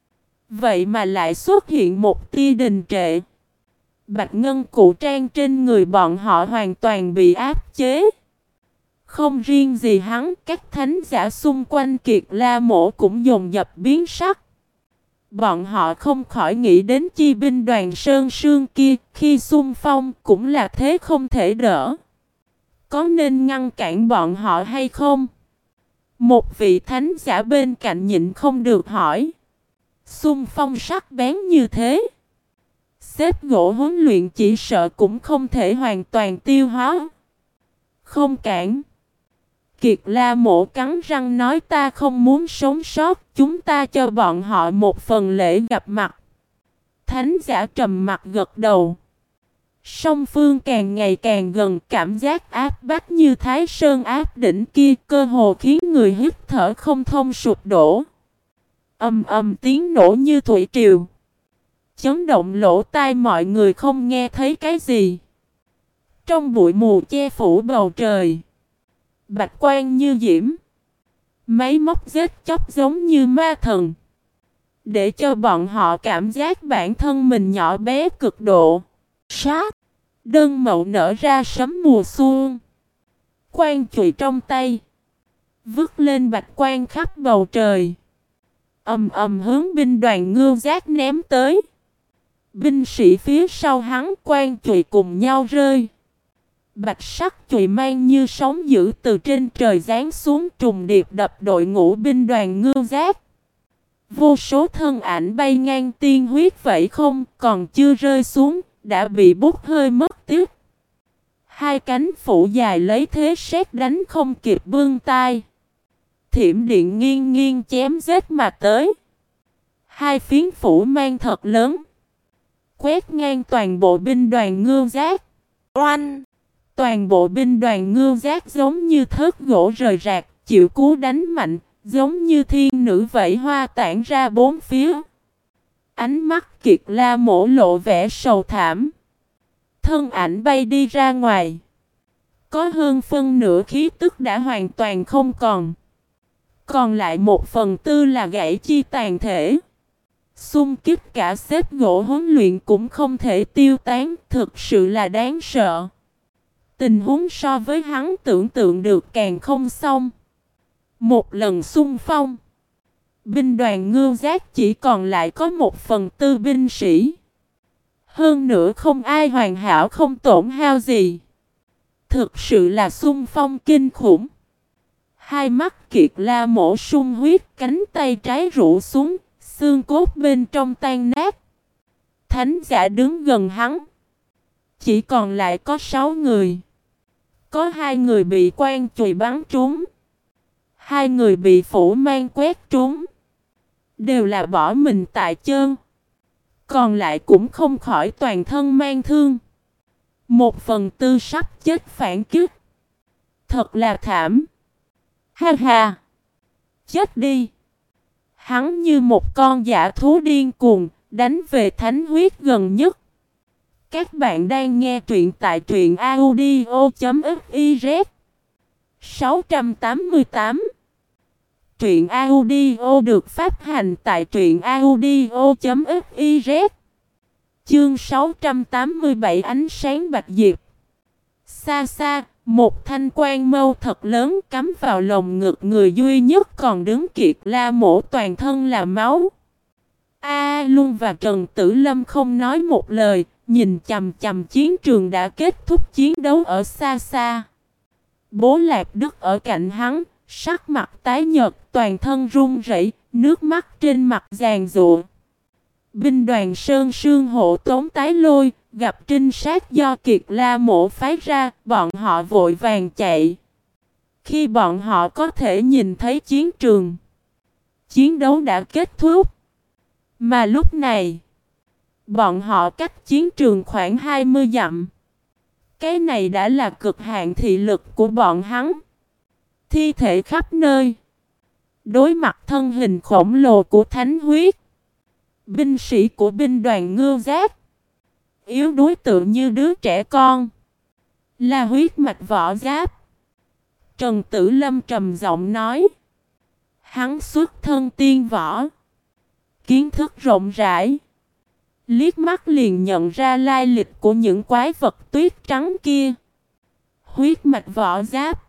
vậy mà lại xuất hiện một tia đình trệ. Bạch ngân cụ trang trên người bọn họ hoàn toàn bị áp chế. Không riêng gì hắn, các thánh giả xung quanh Kiệt La Mộ cũng dồn dập biến sắc. Bọn họ không khỏi nghĩ đến chi binh đoàn Sơn Sương kia, khi xung phong cũng là thế không thể đỡ. Có nên ngăn cản bọn họ hay không? Một vị thánh giả bên cạnh nhịn không được hỏi. Xung phong sắc bén như thế, xếp gỗ huấn luyện chỉ sợ cũng không thể hoàn toàn tiêu hóa. Không cản. Kiệt La Mộ cắn răng nói, ta không muốn sống sót, chúng ta cho bọn họ một phần lễ gặp mặt. Thánh giả trầm mặt gật đầu. Song phương càng ngày càng gần, cảm giác áp bách như Thái Sơn áp đỉnh kia cơ hồ khiến người hít thở không thông sụp đổ. Ầm ầm tiếng nổ như thủy triều, chấn động lỗ tai mọi người không nghe thấy cái gì. Trong bụi mù che phủ bầu trời, bạch quang như diễm, máy móc giết chóc giống như ma thần, để cho bọn họ cảm giác bản thân mình nhỏ bé cực độ. Sát, đơn mậu nở ra sấm mùa xuân. Quang chùy trong tay, vứt lên bạch quang khắp bầu trời, ầm ầm hướng binh đoàn Ngưu Giác ném tới. Binh sĩ phía sau hắn quang chùy cùng nhau rơi. Bạch sắc chùy mang như sóng dữ từ trên trời giáng xuống, trùng điệp đập đội ngũ binh đoàn Ngưu Giác. Vô số thân ảnh bay ngang tiên huyết vậy không, còn chưa rơi xuống, đã bị bút hơi mất tiếc. Hai cánh phủ dài lấy thế sét đánh không kịp bưng tay. Thiểm điện nghiêng nghiêng chém giết mà tới. Hai phiến phủ mang thật lớn, quét ngang toàn bộ binh đoàn Ngưu Giác. Oanh! Toàn bộ binh đoàn ngưu giác giống như thớt gỗ rời rạc, chịu cú đánh mạnh, giống như thiên nữ vẫy hoa tản ra bốn phía. Ánh mắt Kiệt La Mổ lộ vẻ sầu thảm. Thân ảnh bay đi ra ngoài. Có hơn phân nửa khí tức đã hoàn toàn không còn. Còn lại một phần tư là gãy chi tàn thể. Xung kích cả xếp gỗ huấn luyện cũng không thể tiêu tán, thực sự là đáng sợ. Tình huống so với hắn tưởng tượng được càng không xong. Một lần xung phong, binh đoàn ngưu giác chỉ còn lại có một phần tư binh sĩ. Hơn nữa không ai hoàn hảo không tổn hao gì. Thực sự là xung phong kinh khủng. Hai mắt Kiệt La Mổ sung huyết, cánh tay trái rũ xuống, xương cốt bên trong tan nát. Thánh giả đứng gần hắn. Chỉ còn lại có sáu người. Có hai người bị quan chùy bắn trúng. Hai người bị phủ mang quét trúng. Đều là bỏ mình tại chân. Còn lại cũng không khỏi toàn thân mang thương. Một phần tư sắp chết phản kích. Thật là thảm. Ha ha. Chết đi. Hắn như một con dã thú điên cuồng, đánh về thánh huyết gần nhất. Các bạn đang nghe truyện tại truyện audio chấm fiz. sáu trăm tám mươi tám. Truyện audio được phát hành tại truyện audio chấm fiz. Chương sáu trăm tám mươi bảy ánh sáng bạch diệp. Xa xa, một thanh quan mâu thật lớn cắm vào lồng ngực người duy nhất còn đứng Kiệt La Mổ, toàn thân là máu. A Luân và Trần Tử Lâm không nói một lời, nhìn chằm chằm chiến trường đã kết thúc chiến đấu ở xa xa. Bố Lạc Đức ở cạnh hắn, sắc mặt tái nhợt, toàn thân run rẩy, nước mắt trên mặt giàn giụa. Binh đoàn Sơn Sương hộ tống Tái Lôi, gặp trinh sát do Kiệt La Mổ phái ra, bọn họ vội vàng chạy. Khi bọn họ có thể nhìn thấy chiến trường, chiến đấu đã kết thúc. Mà lúc này, bọn họ cách chiến trường khoảng hai mươi dặm. Cái này đã là cực hạn thị lực của bọn hắn. Thi thể khắp nơi. Đối mặt thân hình khổng lồ của thánh huyết, binh sĩ của binh đoàn ngưu giác yếu đuối tựa như đứa trẻ con, là huyết mạch võ giáp. Trần Tử Lâm trầm giọng nói. Hắn xuất thân tiên võ, kiến thức rộng rãi, liếc mắt liền nhận ra lai lịch của những quái vật tuyết trắng kia. Huyết mạch võ giáp.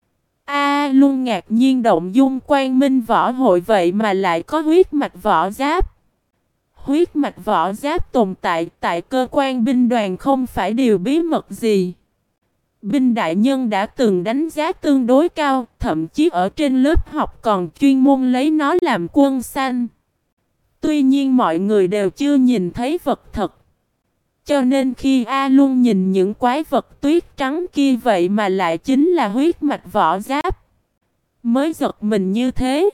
A Luân ngạc nhiên động dung, Quang Minh võ hội vậy mà lại có huyết mạch võ giáp. Huyết mạch võ giáp tồn tại tại cơ quan binh đoàn không phải điều bí mật gì. Binh đại nhân đã từng đánh giá tương đối cao, thậm chí ở trên lớp học còn chuyên môn lấy nó làm quân xanh. Tuy nhiên mọi người đều chưa nhìn thấy vật thật. Cho nên khi A Luân nhìn những quái vật tuyết trắng kia vậy mà lại chính là huyết mạch võ giáp, mới giật mình như thế.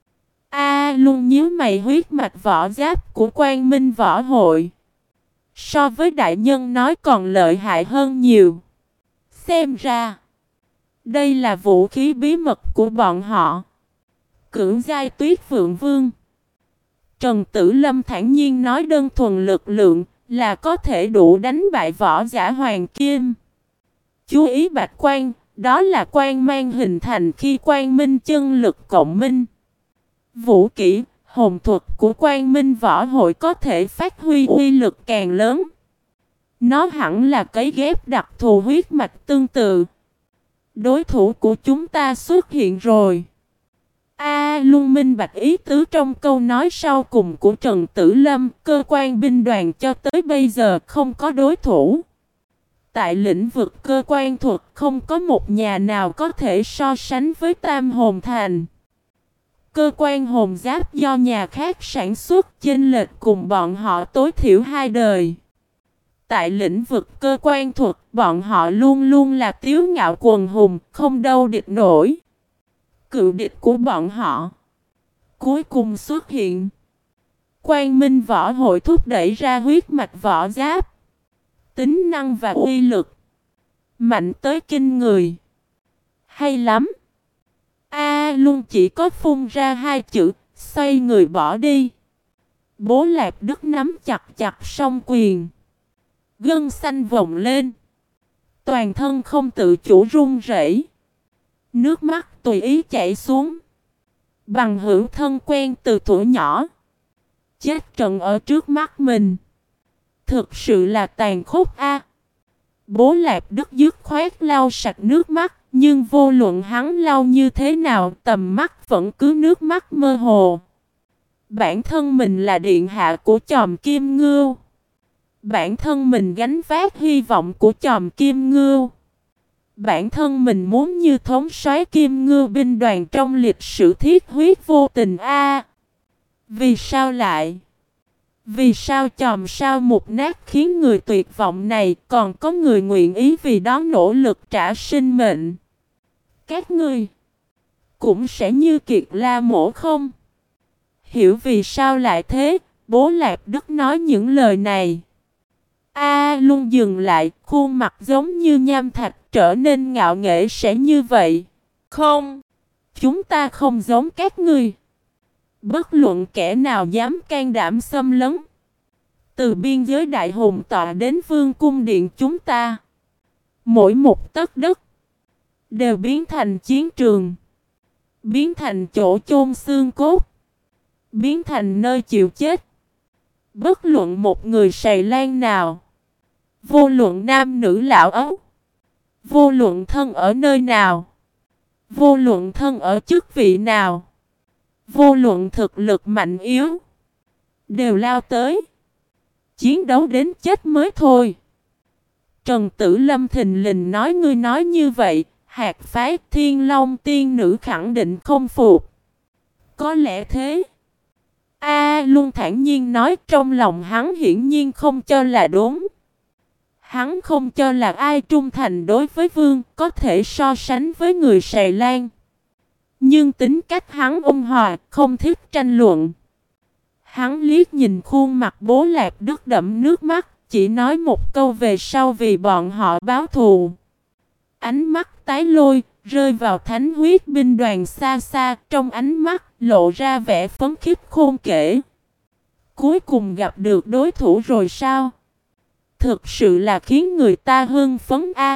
A Luân nhíu mày, huyết mạch võ giáp của Quang Minh võ hội so với đại nhân nói còn lợi hại hơn nhiều. Xem ra đây là vũ khí bí mật của bọn họ. Cưỡng giai tuyết phượng vương. Trần Tử Lâm thản nhiên nói, đơn thuần lực lượng là có thể đủ đánh bại võ giả hoàng kim. Chú ý bạch quan, đó là quan mang hình thành khi quang minh chân lực cộng minh. Vũ kỹ, hồn thuật của Quang Minh võ hội có thể phát huy uy lực càng lớn. Nó hẳn là cấy ghép đặc thù huyết mạch tương tự. Đối thủ của chúng ta xuất hiện rồi. A Luân minh bạch ý tứ trong câu nói sau cùng của Trần Tử Lâm. Cơ quan binh đoàn cho tới bây giờ không có đối thủ. Tại lĩnh vực cơ quan thuật không có một nhà nào có thể so sánh với Tam Hồn Thành. Cơ quan hồn giáp do nhà khác sản xuất chênh lệch cùng bọn họ tối thiểu hai đời. Tại lĩnh vực cơ quan thuật, bọn họ luôn luôn là tiếu ngạo quần hùng, không đâu địch nổi. Cựu địch của bọn họ cuối cùng xuất hiện. Quang Minh võ hội thúc đẩy ra huyết mạch võ giáp. Tính năng và uy lực Mạnh tới kinh người. Hay lắm. A luôn chỉ có phun ra hai chữ, xoay người bỏ đi. Bố Lạp Đức nắm chặt chặt song quyền. Gân xanh vồng lên. Toàn thân không tự chủ run rẩy. Nước mắt tùy ý chảy xuống. Bằng hữu thân quen từ tuổi nhỏ. Chết trận ở trước mắt mình. Thực sự là tàn khốc a. Bố Lạp Đức dứt khoát lau sạch nước mắt. Nhưng vô luận hắn lau như thế nào, tầm mắt vẫn cứ nước mắt mơ hồ. Bản thân mình là điện hạ của chòm Kim Ngưu. Bản thân mình gánh vác hy vọng của chòm Kim Ngưu. Bản thân mình muốn như thống soái Kim Ngưu binh đoàn trong lịch sử thiết huyết vô tình a. Vì sao lại? Vì sao chòm sao mục nát khiến người tuyệt vọng này còn có người nguyện ý vì đó nỗ lực trả sinh mệnh? Các ngươi cũng sẽ như Kiệt La Mổ không? Hiểu vì sao lại thế? Bố Lạp Đức nói những lời này. A luôn dừng lại, khuôn mặt giống như nham thạch trở nên ngạo nghễ sẽ như vậy. Không, chúng ta không giống các ngươi. Bất luận kẻ nào dám can đảm xâm lấn. Từ biên giới Đại Hùng Tọa đến Vương cung điện chúng ta, mỗi một tấc đất đều biến thành chiến trường, biến thành chỗ chôn xương cốt, biến thành nơi chịu chết. Bất luận một người Sài Lan nào, vô luận nam nữ lão ấu, vô luận thân ở nơi nào, vô luận thân ở chức vị nào, vô luận thực lực mạnh yếu, đều lao tới, chiến đấu đến chết mới thôi. Trần Tử Lâm thình lình nói, ngươi nói như vậy, hạt phái Thiên Long tiên nữ khẳng định không phục. Có lẽ thế. A luôn thản nhiên nói, trong lòng hắn hiển nhiên không cho là đúng. Hắn không cho là ai trung thành đối với vương có thể so sánh với người Sài Lan. Nhưng tính cách hắn ôn hòa, không thích tranh luận. Hắn liếc nhìn khuôn mặt bố Lạp Đức đẫm nước mắt, chỉ nói một câu về sau vì bọn họ báo thù. Ánh mắt tái lôi, rơi vào thánh huyết binh đoàn xa xa, trong ánh mắt lộ ra vẻ phấn khích khôn kể. Cuối cùng gặp được đối thủ rồi sao? Thực sự là khiến người ta hưng phấn a.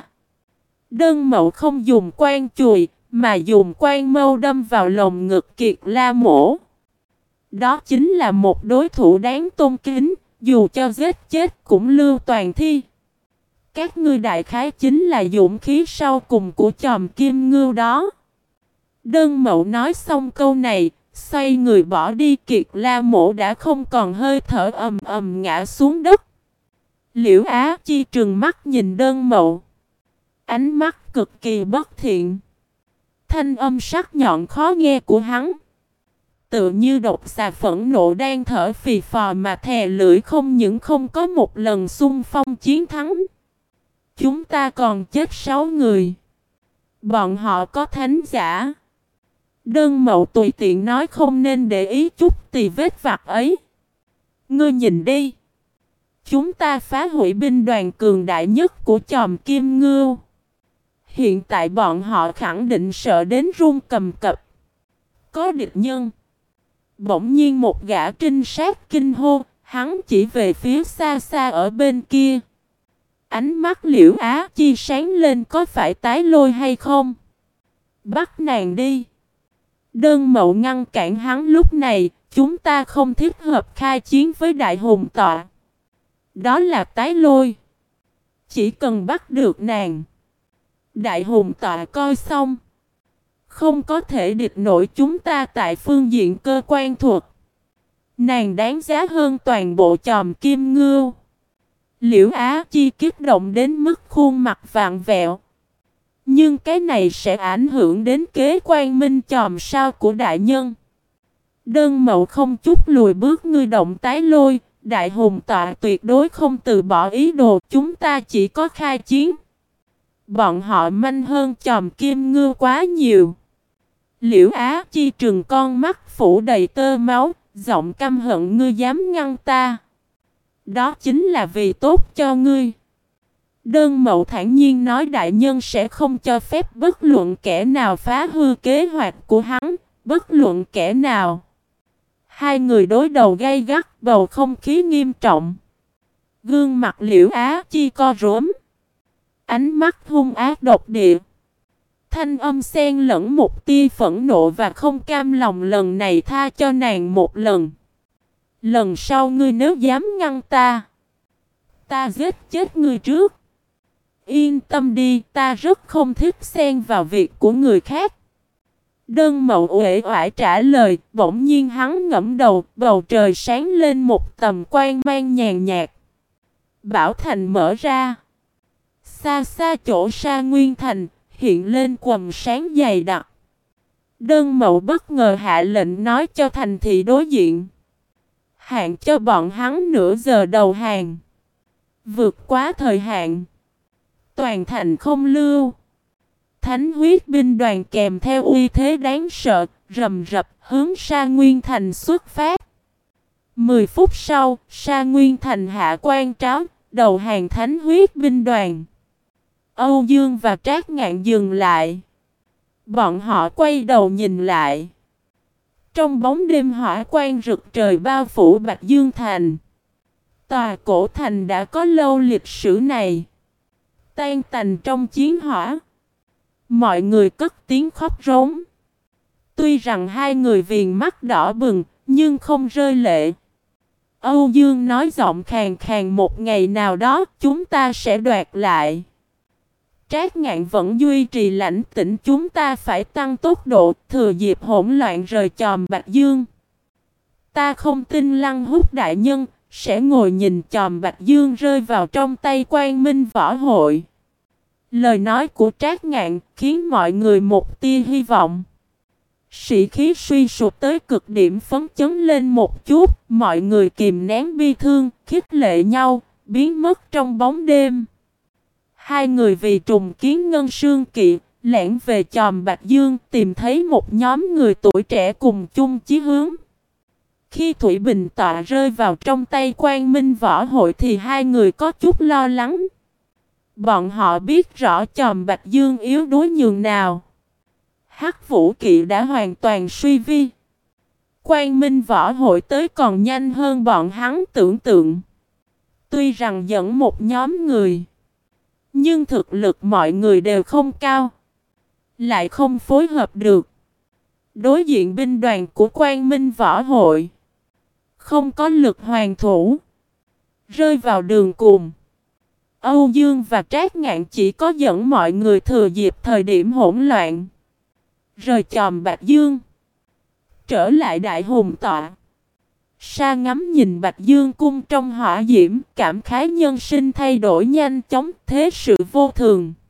Đơn Mậu không dùng quan chùi, mà dùng quan mâu đâm vào lồng ngực Kiệt La Mổ. Đó chính là một đối thủ đáng tôn kính, dù cho giết chết cũng lưu toàn thi. Các ngươi đại khái chính là dũng khí sau cùng của chòm Kim Ngưu đó. Đơn Mậu nói xong câu này, xoay người bỏ đi. Kiệt La Mổ đã không còn hơi thở, ầm ầm ngã xuống đất. Liễu Á Chi trừng mắt nhìn Đơn Mậu, ánh mắt cực kỳ bất thiện. Thanh âm sắc nhọn khó nghe của hắn tựa như độc xà phẫn nộ đang thở phì phò mà thè lưỡi, không những không có một lần xung phong chiến thắng. Chúng ta còn chết sáu người. Bọn họ có thánh giả. Đơn Mậu tùy tiện nói, không nên để ý chút tì vết vặt ấy. Ngươi nhìn đi. Chúng ta phá hủy binh đoàn cường đại nhất của chòm Kim Ngưu. Hiện tại bọn họ khẳng định sợ đến run cầm cập. Có địch nhân. Bỗng nhiên một gã trinh sát kinh hô, hắn chỉ về phía xa xa ở bên kia. Ánh mắt Liễu Á Chi sáng lên, có phải tái lôi hay không? Bắt nàng đi. Đơn Mậu ngăn cản hắn, lúc này chúng ta không thích hợp khai chiến với Đại Hùng Tọa. Đó là tái lôi. Chỉ cần bắt được nàng, Đại Hùng Tọa coi xong. Không có thể địch nổi chúng ta tại phương diện cơ quan thuật. Nàng đáng giá hơn toàn bộ chòm Kim Ngưu. Liễu Á Chi kích động đến mức khuôn mặt vặn vẹo. Nhưng cái này sẽ ảnh hưởng đến kế quan minh chòm sao của đại nhân. Đơn Mậu không chút lùi bước, ngươi động tái lôi, Đại Hùng Tọa tuyệt đối không từ bỏ ý đồ, chúng ta chỉ có khai chiến. Bọn họ manh hơn chòm Kim Ngưu quá nhiều. Liễu Á Chi trừng con mắt phủ đầy tơ máu, giọng căm hận, ngươi dám ngăn ta. Đó chính là vì tốt cho ngươi. Đơn Mậu thản nhiên nói đại nhân sẽ không cho phép bất luận kẻ nào phá hư kế hoạch của hắn, bất luận kẻ nào. Hai người đối đầu gay gắt, bầu không khí nghiêm trọng. Gương mặt Liễu Á Chi co rúm, ánh mắt hung ác độc địa. Thanh âm xen lẫn một tia phẫn nộ và không cam lòng, lần này tha cho nàng một lần. Lần sau ngươi nếu dám ngăn ta, ta giết chết ngươi trước. Yên tâm đi, ta rất không thích xen vào việc của người khác. Đơn Mậu uể oải trả lời, bỗng nhiên hắn ngẫm đầu, bầu trời sáng lên một tầm quang mang nhàn nhạt. Bảo thành mở ra. Xa xa chỗ Sa Nguyên Thành, hiện lên quầng sáng dày đặc. Đơn Mậu bất ngờ hạ lệnh nói cho thành thị đối diện, hạn cho bọn hắn nửa giờ đầu hàng. Vượt quá thời hạn, toàn thành không lưu. Thánh huyết binh đoàn kèm theo uy thế đáng sợ, rầm rập hướng Sa Nguyên Thành xuất phát. Mười phút sau, Sa Nguyên Thành hạ quan tráo, đầu hàng thánh huyết binh đoàn. Âu Dương và Trác Ngạn dừng lại. Bọn họ quay đầu nhìn lại. Trong bóng đêm hỏa quang rực trời bao phủ Bạch Dương Thành. Tòa cổ thành đã có lâu lịch sử này tan tành trong chiến hỏa. Mọi người cất tiếng khóc rống. Tuy rằng hai người viền mắt đỏ bừng, nhưng không rơi lệ. Âu Dương nói giọng khàn khàn, một ngày nào đó chúng ta sẽ đoạt lại. Trác Ngạn vẫn duy trì lãnh tĩnh, chúng ta phải tăng tốc độ, thừa dịp hỗn loạn rời chòm Bạch Dương. Ta không tin Lăng Húc đại nhân sẽ ngồi nhìn chòm Bạch Dương rơi vào trong tay Quang Minh Võ Hội. Lời nói của Trác Ngạn khiến mọi người một tia hy vọng. Sĩ khí suy sụp tới cực điểm, phấn chấn lên một chút, mọi người kìm nén bi thương, khích lệ nhau, biến mất trong bóng đêm. Hai người vì trùng kiến Ngân Sương Kỵ, lẻn về chòm Bạch Dương, tìm thấy một nhóm người tuổi trẻ cùng chung chí hướng. Khi Thủy Bình tọa rơi vào trong tay Quang Minh Võ Hội thì hai người có chút lo lắng. Bọn họ biết rõ chòm Bạch Dương yếu đuối nhường nào. Hắc Vũ Kỵ đã hoàn toàn suy vi. Quang Minh Võ Hội tới còn nhanh hơn bọn hắn tưởng tượng. Tuy rằng dẫn một nhóm người, nhưng thực lực mọi người đều không cao, lại không phối hợp được. Đối diện binh đoàn của Quang Minh Võ Hội không có lực hoàn thủ, rơi vào đường cùng. Âu Dương và Trác Ngạn chỉ có dẫn mọi người thừa dịp thời điểm hỗn loạn, rời chòm Bạch Dương, trở lại Đại Hùng tọa. Sa ngắm nhìn Bạch Dương cung trong hỏa diễm, cảm khái nhân sinh thay đổi nhanh chóng, thế sự vô thường.